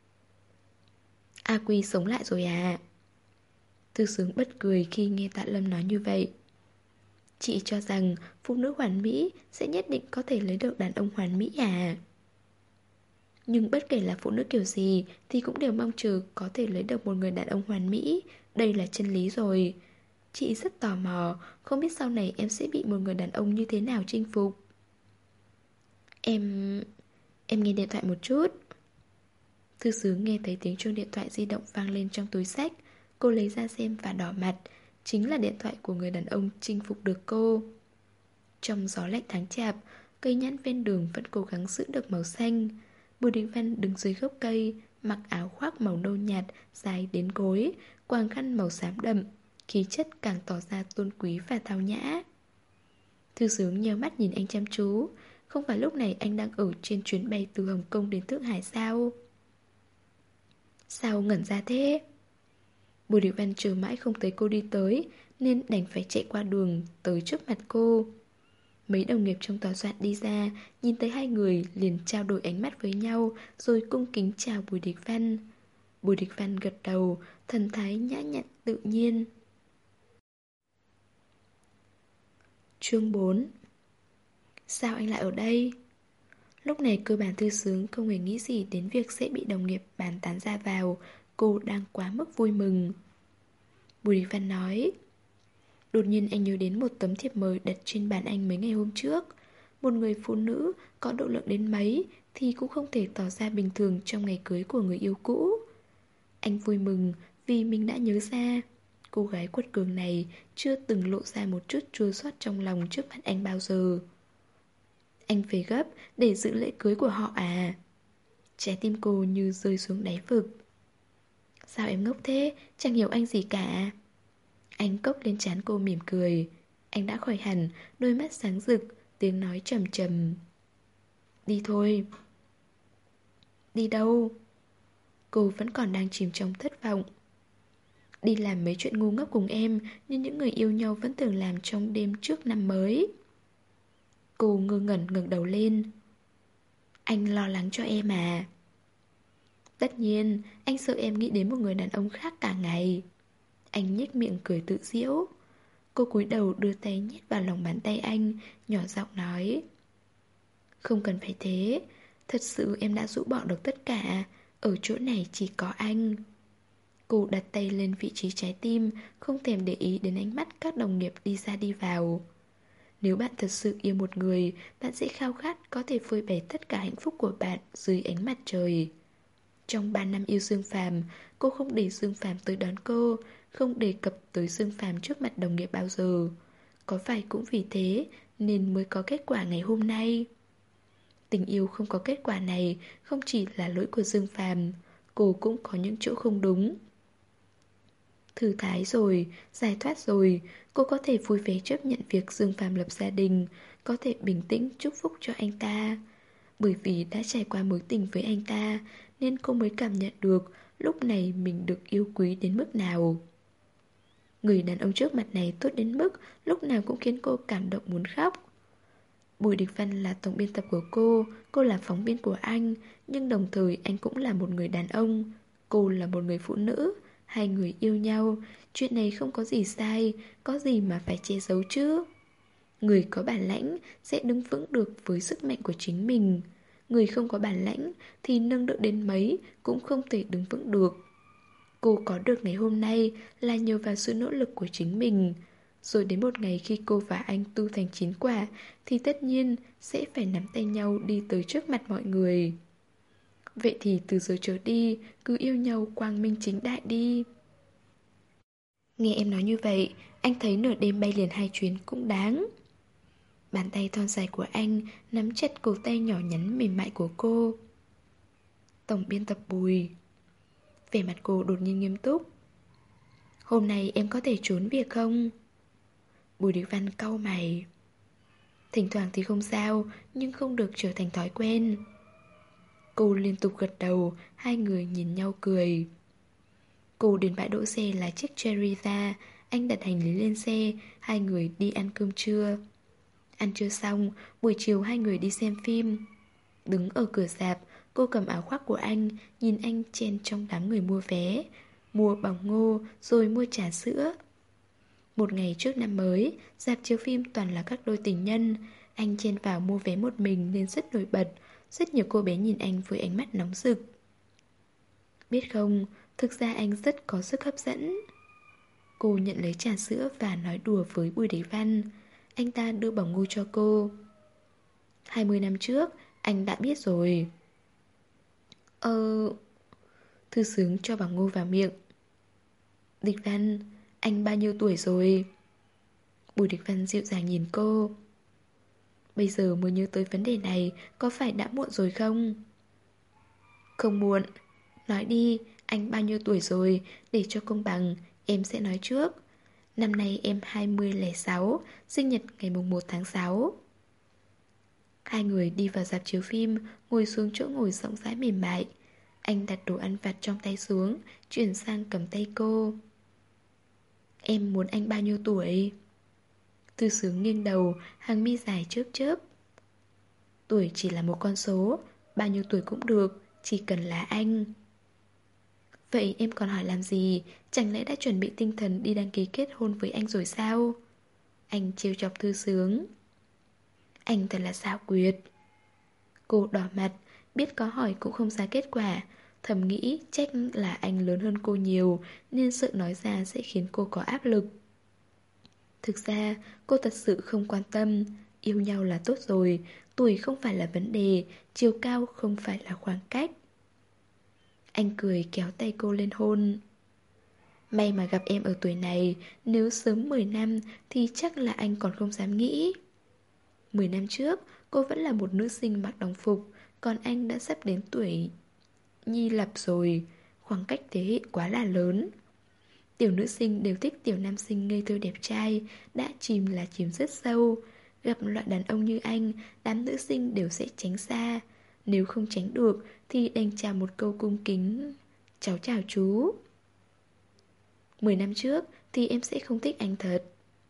A Quy sống lại rồi à? Thư Sướng bật cười khi nghe Tạ Lâm nói như vậy. Chị cho rằng phụ nữ hoàn mỹ sẽ nhất định có thể lấy được đàn ông hoàn mỹ à? Nhưng bất kể là phụ nữ kiểu gì thì cũng đều mong chờ có thể lấy được một người đàn ông hoàn mỹ. Đây là chân lý rồi. Chị rất tò mò, không biết sau này em sẽ bị một người đàn ông như thế nào chinh phục. Em... em nghe điện thoại một chút. Thư Sướng nghe thấy tiếng chuông điện thoại di động vang lên trong túi xách. Cô lấy ra xem và đỏ mặt. Chính là điện thoại của người đàn ông chinh phục được cô. Trong gió lạnh tháng chạp, cây nhãn ven đường vẫn cố gắng giữ được màu xanh. Bùi Đình Văn đứng dưới gốc cây, mặc áo khoác màu nâu nhạt dài đến gối, quàng khăn màu xám đậm, khí chất càng tỏ ra tôn quý và thao nhã. Thư Sướng nhíu mắt nhìn anh chăm chú. Không phải lúc này anh đang ở trên chuyến bay từ Hồng Kông đến Thượng Hải sao? Sao ngẩn ra thế? Bùi Đình Văn chờ mãi không thấy cô đi tới, nên đành phải chạy qua đường tới trước mặt cô. Mấy đồng nghiệp trong tòa soạn đi ra, nhìn thấy hai người liền trao đổi ánh mắt với nhau, rồi cung kính chào Bùi Địch Văn. Bùi Địch Văn gật đầu, thần thái nhã nhặn tự nhiên. Chương bốn. Sao anh lại ở đây? Lúc này cơ bản Thư Sướng không hề nghĩ gì đến việc sẽ bị đồng nghiệp bàn tán ra vào. Cô đang quá mức vui mừng. Bùi Địch Văn nói. Đột nhiên anh nhớ đến một tấm thiệp mời đặt trên bàn anh mấy ngày hôm trước. Một người phụ nữ có độ lượng đến mấy thì cũng không thể tỏ ra bình thường trong ngày cưới của người yêu cũ. Anh vui mừng vì mình đã nhớ ra. Cô gái quật cường này chưa từng lộ ra một chút chua xót trong lòng trước mặt anh bao giờ. Anh về gấp để dự lễ cưới của họ à? Trái tim cô như rơi xuống đáy vực. Sao em ngốc thế? Chẳng hiểu anh gì cả. Anh cốc lên trán cô mỉm cười. Anh đã khỏi hẳn, đôi mắt sáng rực, tiếng nói trầm trầm. Đi thôi. Đi đâu? Cô vẫn còn đang chìm trong thất vọng. Đi làm mấy chuyện ngu ngốc cùng em như những người yêu nhau vẫn thường làm trong đêm trước năm mới. Cô ngơ ngẩn ngẩng đầu lên. Anh lo lắng cho em à? Tất nhiên, anh sợ em nghĩ đến một người đàn ông khác cả ngày. Anh nhếch miệng cười tự giễu. Cô cúi đầu đưa tay nhét vào lòng bàn tay anh, nhỏ giọng nói: Không cần phải thế. Thật sự em đã rũ bỏ được tất cả. Ở chỗ này chỉ có anh. Cô đặt tay lên vị trí trái tim, không thèm để ý đến ánh mắt các đồng nghiệp đi ra đi vào. Nếu bạn thật sự yêu một người, bạn sẽ khao khát có thể phơi bày tất cả hạnh phúc của bạn dưới ánh mặt trời. Trong ba năm yêu Dương Phàm, cô không để Dương Phàm tới đón cô, không đề cập tới Dương Phàm trước mặt đồng nghiệp bao giờ. Có phải cũng vì thế nên mới có kết quả ngày hôm nay? Tình yêu không có kết quả này không chỉ là lỗi của Dương Phàm, cô cũng có những chỗ không đúng. Thư thái rồi, giải thoát rồi, cô có thể vui vẻ chấp nhận việc Dương Phàm lập gia đình, có thể bình tĩnh chúc phúc cho anh ta. Bởi vì đã trải qua mối tình với anh ta, nên cô mới cảm nhận được lúc này mình được yêu quý đến mức nào. Người đàn ông trước mặt này tốt đến mức lúc nào cũng khiến cô cảm động muốn khóc. Bùi Địch Văn là tổng biên tập của cô, cô là phóng viên của anh, nhưng đồng thời anh cũng là một người đàn ông, cô là một người phụ nữ. Hai người yêu nhau, chuyện này không có gì sai, có gì mà phải che giấu chứ. Người có bản lãnh sẽ đứng vững được với sức mạnh của chính mình. Người không có bản lãnh thì nâng đỡ đến mấy cũng không thể đứng vững được. Cô có được ngày hôm nay là nhờ vào sự nỗ lực của chính mình. Rồi đến một ngày khi cô và anh tu thành chín quả thì tất nhiên sẽ phải nắm tay nhau đi tới trước mặt mọi người. Vậy thì từ giờ trở đi, cứ yêu nhau quang minh chính đại đi. Nghe em nói như vậy, anh thấy nửa đêm bay liền hai chuyến cũng đáng. Bàn tay thon dài của anh nắm chặt cổ tay nhỏ nhắn mềm mại của cô. Tổng biên tập Bùi. Vẻ mặt cô đột nhiên nghiêm túc. Hôm nay em có thể trốn việc không? Bùi Địch Văn cau mày. Thỉnh thoảng thì không sao, nhưng không được trở thành thói quen. Cô liên tục gật đầu, hai người nhìn nhau cười. Cô đến bãi đỗ xe lái chiếc Cherry ra, anh đặt hành lý lên xe, hai người đi ăn cơm trưa. Ăn trưa xong, buổi chiều hai người đi xem phim. Đứng ở cửa rạp, cô cầm áo khoác của anh, nhìn anh chen trong đám người mua vé, mua bỏng ngô, rồi mua trà sữa. Một ngày trước năm mới, rạp chiếu phim toàn là các đôi tình nhân. Anh chen vào mua vé một mình nên rất nổi bật. Rất nhiều cô bé nhìn anh với ánh mắt nóng rực. Biết không, thực ra anh rất có sức hấp dẫn. Cô nhận lấy trà sữa và nói đùa với Bùi Địch Văn. Anh ta đưa bỏng ngô cho cô. Hai mươi năm trước, anh đã biết rồi. Ờ... Thư Sướng cho bỏng ngô vào miệng. Địch Văn, anh bao nhiêu tuổi rồi? Bùi Địch Văn dịu dàng nhìn cô. Bây giờ mới nhớ tới vấn đề này, có phải đã muộn rồi không? Không muộn. Nói đi, anh bao nhiêu tuổi rồi? Để cho công bằng, em sẽ nói trước. Năm nay em hai mươi lẻ sáu, sinh nhật ngày mùng một tháng sáu. Hai người đi vào rạp chiếu phim, ngồi xuống chỗ ngồi rộng rãi mềm mại. Anh đặt đồ ăn vặt trong tay xuống, chuyển sang cầm tay cô. Em muốn anh bao nhiêu tuổi? Thư Sướng nghiêng đầu, hàng mi dài chớp chớp. Tuổi chỉ là một con số, bao nhiêu tuổi cũng được, chỉ cần là anh. Vậy em còn hỏi làm gì? Chẳng lẽ đã chuẩn bị tinh thần đi đăng ký kết hôn với anh rồi sao? Anh trêu chọc Thư Sướng. Anh thật là xảo quyệt. Cô đỏ mặt, biết có hỏi cũng không ra kết quả. Thầm nghĩ trách là anh lớn hơn cô nhiều, nên sợ nói ra sẽ khiến cô có áp lực. Thực ra cô thật sự không quan tâm. Yêu nhau là tốt rồi. Tuổi không phải là vấn đề, chiều cao không phải là khoảng cách. Anh cười kéo tay cô lên hôn. May mà gặp em ở tuổi này. Nếu sớm mười năm thì chắc là anh còn không dám nghĩ. Mười năm trước cô vẫn là một nữ sinh mặc đồng phục, còn anh đã sắp đến tuổi nhi lập rồi. Khoảng cách thế hệ quá là lớn. Tiểu nữ sinh đều thích tiểu nam sinh ngây thơ đẹp trai, đã chìm là chìm rất sâu. Gặp loại đàn ông như anh, đám nữ sinh đều sẽ tránh xa. Nếu không tránh được thì đành chào một câu cung kính: cháu chào chú. Mười năm trước thì em sẽ không thích anh thật.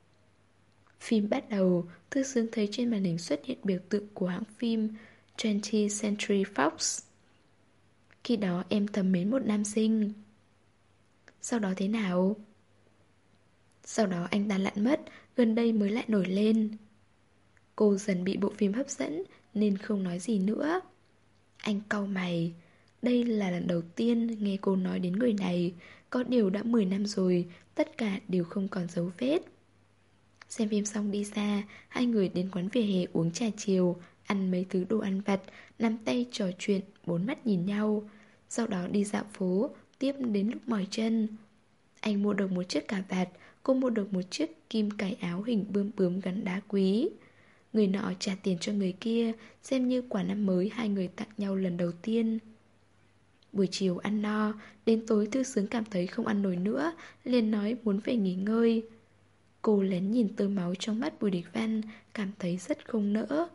Phim bắt đầu, Thư Sướng thấy trên màn hình xuất hiện biểu tượng của hãng phim twentieth Century Fox. Khi đó em thầm mến một nam sinh. Sau đó thế nào? Sau đó anh ta lặn mất, gần đây mới lại nổi lên. Cô dần bị bộ phim hấp dẫn nên không nói gì nữa. Anh cau mày. Đây là lần đầu tiên nghe cô nói đến người này. Có điều đã mười năm rồi, tất cả đều không còn dấu vết. Xem phim xong đi ra, hai người đến quán vỉa hè uống trà chiều, ăn mấy thứ đồ ăn vặt, nắm tay trò chuyện, bốn mắt nhìn nhau. Sau đó đi dạo phố, tiếp đến lúc mỏi chân. Anh mua được một chiếc cà vạt, cô mua được một chiếc kim cài áo hình bươm bướm gắn đá quý. Người nọ trả tiền cho người kia, xem như quà năm mới hai người tặng nhau lần đầu tiên. Buổi chiều ăn no, đến tối Thư Sướng cảm thấy không ăn nổi nữa, liền nói muốn về nghỉ ngơi. Cô lén nhìn tơ máu trong mắt Bùi Địch Văn, cảm thấy rất không nỡ.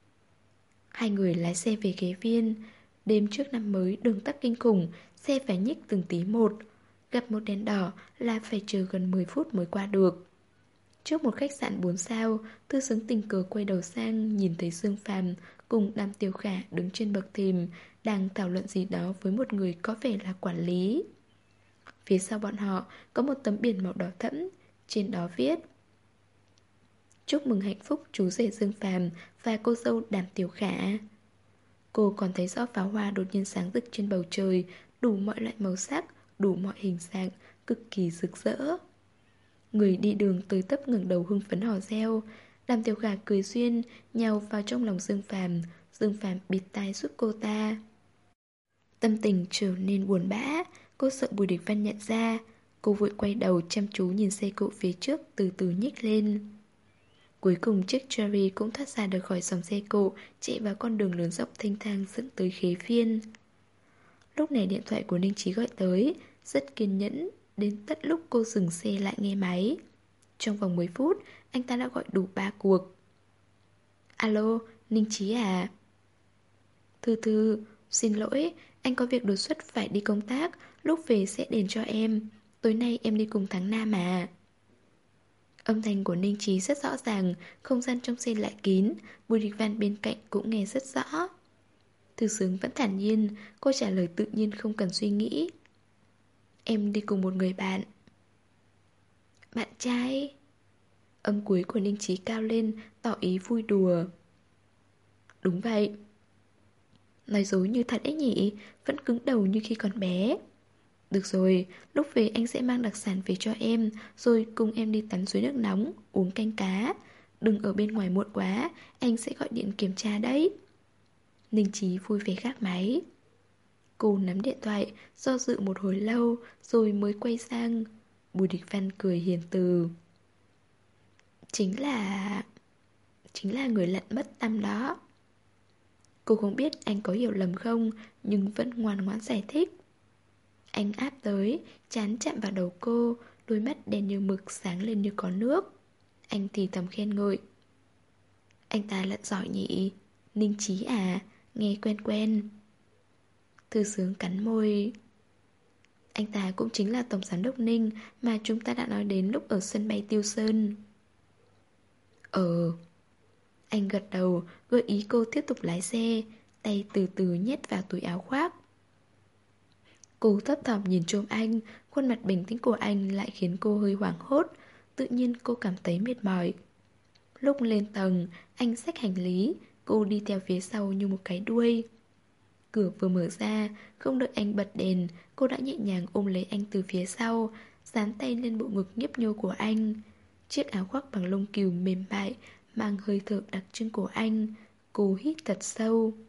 Hai người lái xe về Kế Viên. Đêm trước năm mới đường tắc kinh khủng, xe phải nhích từng tí một. Gặp một đèn đỏ là phải chờ gần mười phút mới qua được. Trước một khách sạn bốn sao, Thư Sướng tình cờ quay đầu sang, nhìn thấy Dương Phàm cùng Đàm Tiểu Khả đứng trên bậc thềm, đang thảo luận gì đó với một người có vẻ là quản lý. Phía sau bọn họ có một tấm biển màu đỏ thẫm, trên đó viết: chúc mừng hạnh phúc chú rể Dương Phàm và cô dâu Đàm Tiểu Khả. Cô còn thấy rõ pháo hoa đột nhiên sáng rực trên bầu trời, đủ mọi loại màu sắc, đủ mọi hình dạng, cực kỳ rực rỡ. Người đi đường tới tấp ngẩng đầu hưng phấn hò reo. Đàm Tiểu Khả cười duyên, nhào vào trong lòng Dương Phàm. Dương Phàm bịt tai giúp cô ta. Tâm tình trở nên buồn bã. Cô sợ Bùi Địch Văn nhận ra. Cô vội quay đầu chăm chú nhìn xe cộ phía trước từ từ nhích lên. Cuối cùng chiếc Cherry cũng thoát ra được khỏi dòng xe cộ, chạy vào con đường lớn rộng thênh thang dẫn tới Khế Phiên. Lúc này điện thoại của Ninh Chí gọi tới, rất kiên nhẫn, đến tận lúc cô dừng xe lại nghe máy. Trong vòng mười phút, anh ta đã gọi đủ ba cuộc. Alo, Ninh Chí à? Thư Thư, xin lỗi, anh có việc đột xuất phải đi công tác, lúc về sẽ đền cho em. Tối nay em đi cùng Thắng Nam à? Âm thanh của Ninh Chí rất rõ ràng, không gian trong xe lại kín, Bùi Địch Văn bên cạnh cũng nghe rất rõ. Thư Sướng vẫn thản nhiên, cô trả lời tự nhiên không cần suy nghĩ. Em đi cùng một người bạn. Bạn trai? Âm cuối của Ninh Chí cao lên, tỏ ý vui đùa. Đúng vậy. Nói dối như thật ấy nhỉ, vẫn cứng đầu như khi còn bé. Được rồi, lúc về anh sẽ mang đặc sản về cho em, rồi cùng em đi tắm suối nước nóng, uống canh cá. Đừng ở bên ngoài muộn quá, anh sẽ gọi điện kiểm tra đấy. Ninh Chí vui vẻ gác máy. Cô nắm điện thoại, do dự một hồi lâu, rồi mới quay sang. Bùi Địch Văn cười hiền từ. Chính là... Chính là người lặn mất tăm đó. Cô không biết anh có hiểu lầm không, nhưng vẫn ngoan ngoãn giải thích. Anh áp tới, chán chạm vào đầu cô, đôi mắt đen như mực sáng lên như có nước. Anh thì thầm khen ngợi. Anh ta lặn giỏi nhỉ? Ninh Chí à, nghe quen quen. Thư Sướng cắn môi. Anh ta cũng chính là tổng giám đốc Ninh mà chúng ta đã nói đến lúc ở sân bay Tiêu Sơn. Ờ. Anh gật đầu, gợi ý cô tiếp tục lái xe, tay từ từ nhét vào túi áo khoác. Cô thấp thỏm nhìn trộm anh, khuôn mặt bình tĩnh của anh lại khiến cô hơi hoảng hốt. Tự nhiên cô cảm thấy mệt mỏi. Lúc lên tầng, anh xách hành lý, cô đi theo phía sau như một cái đuôi. Cửa vừa mở ra, không đợi anh bật đèn, cô đã nhẹ nhàng ôm lấy anh từ phía sau, dán tay lên bộ ngực nhấp nhô của anh. Chiếc áo khoác bằng lông cừu mềm mại, mang hơi thở đặc trưng của anh. Cô hít thật sâu.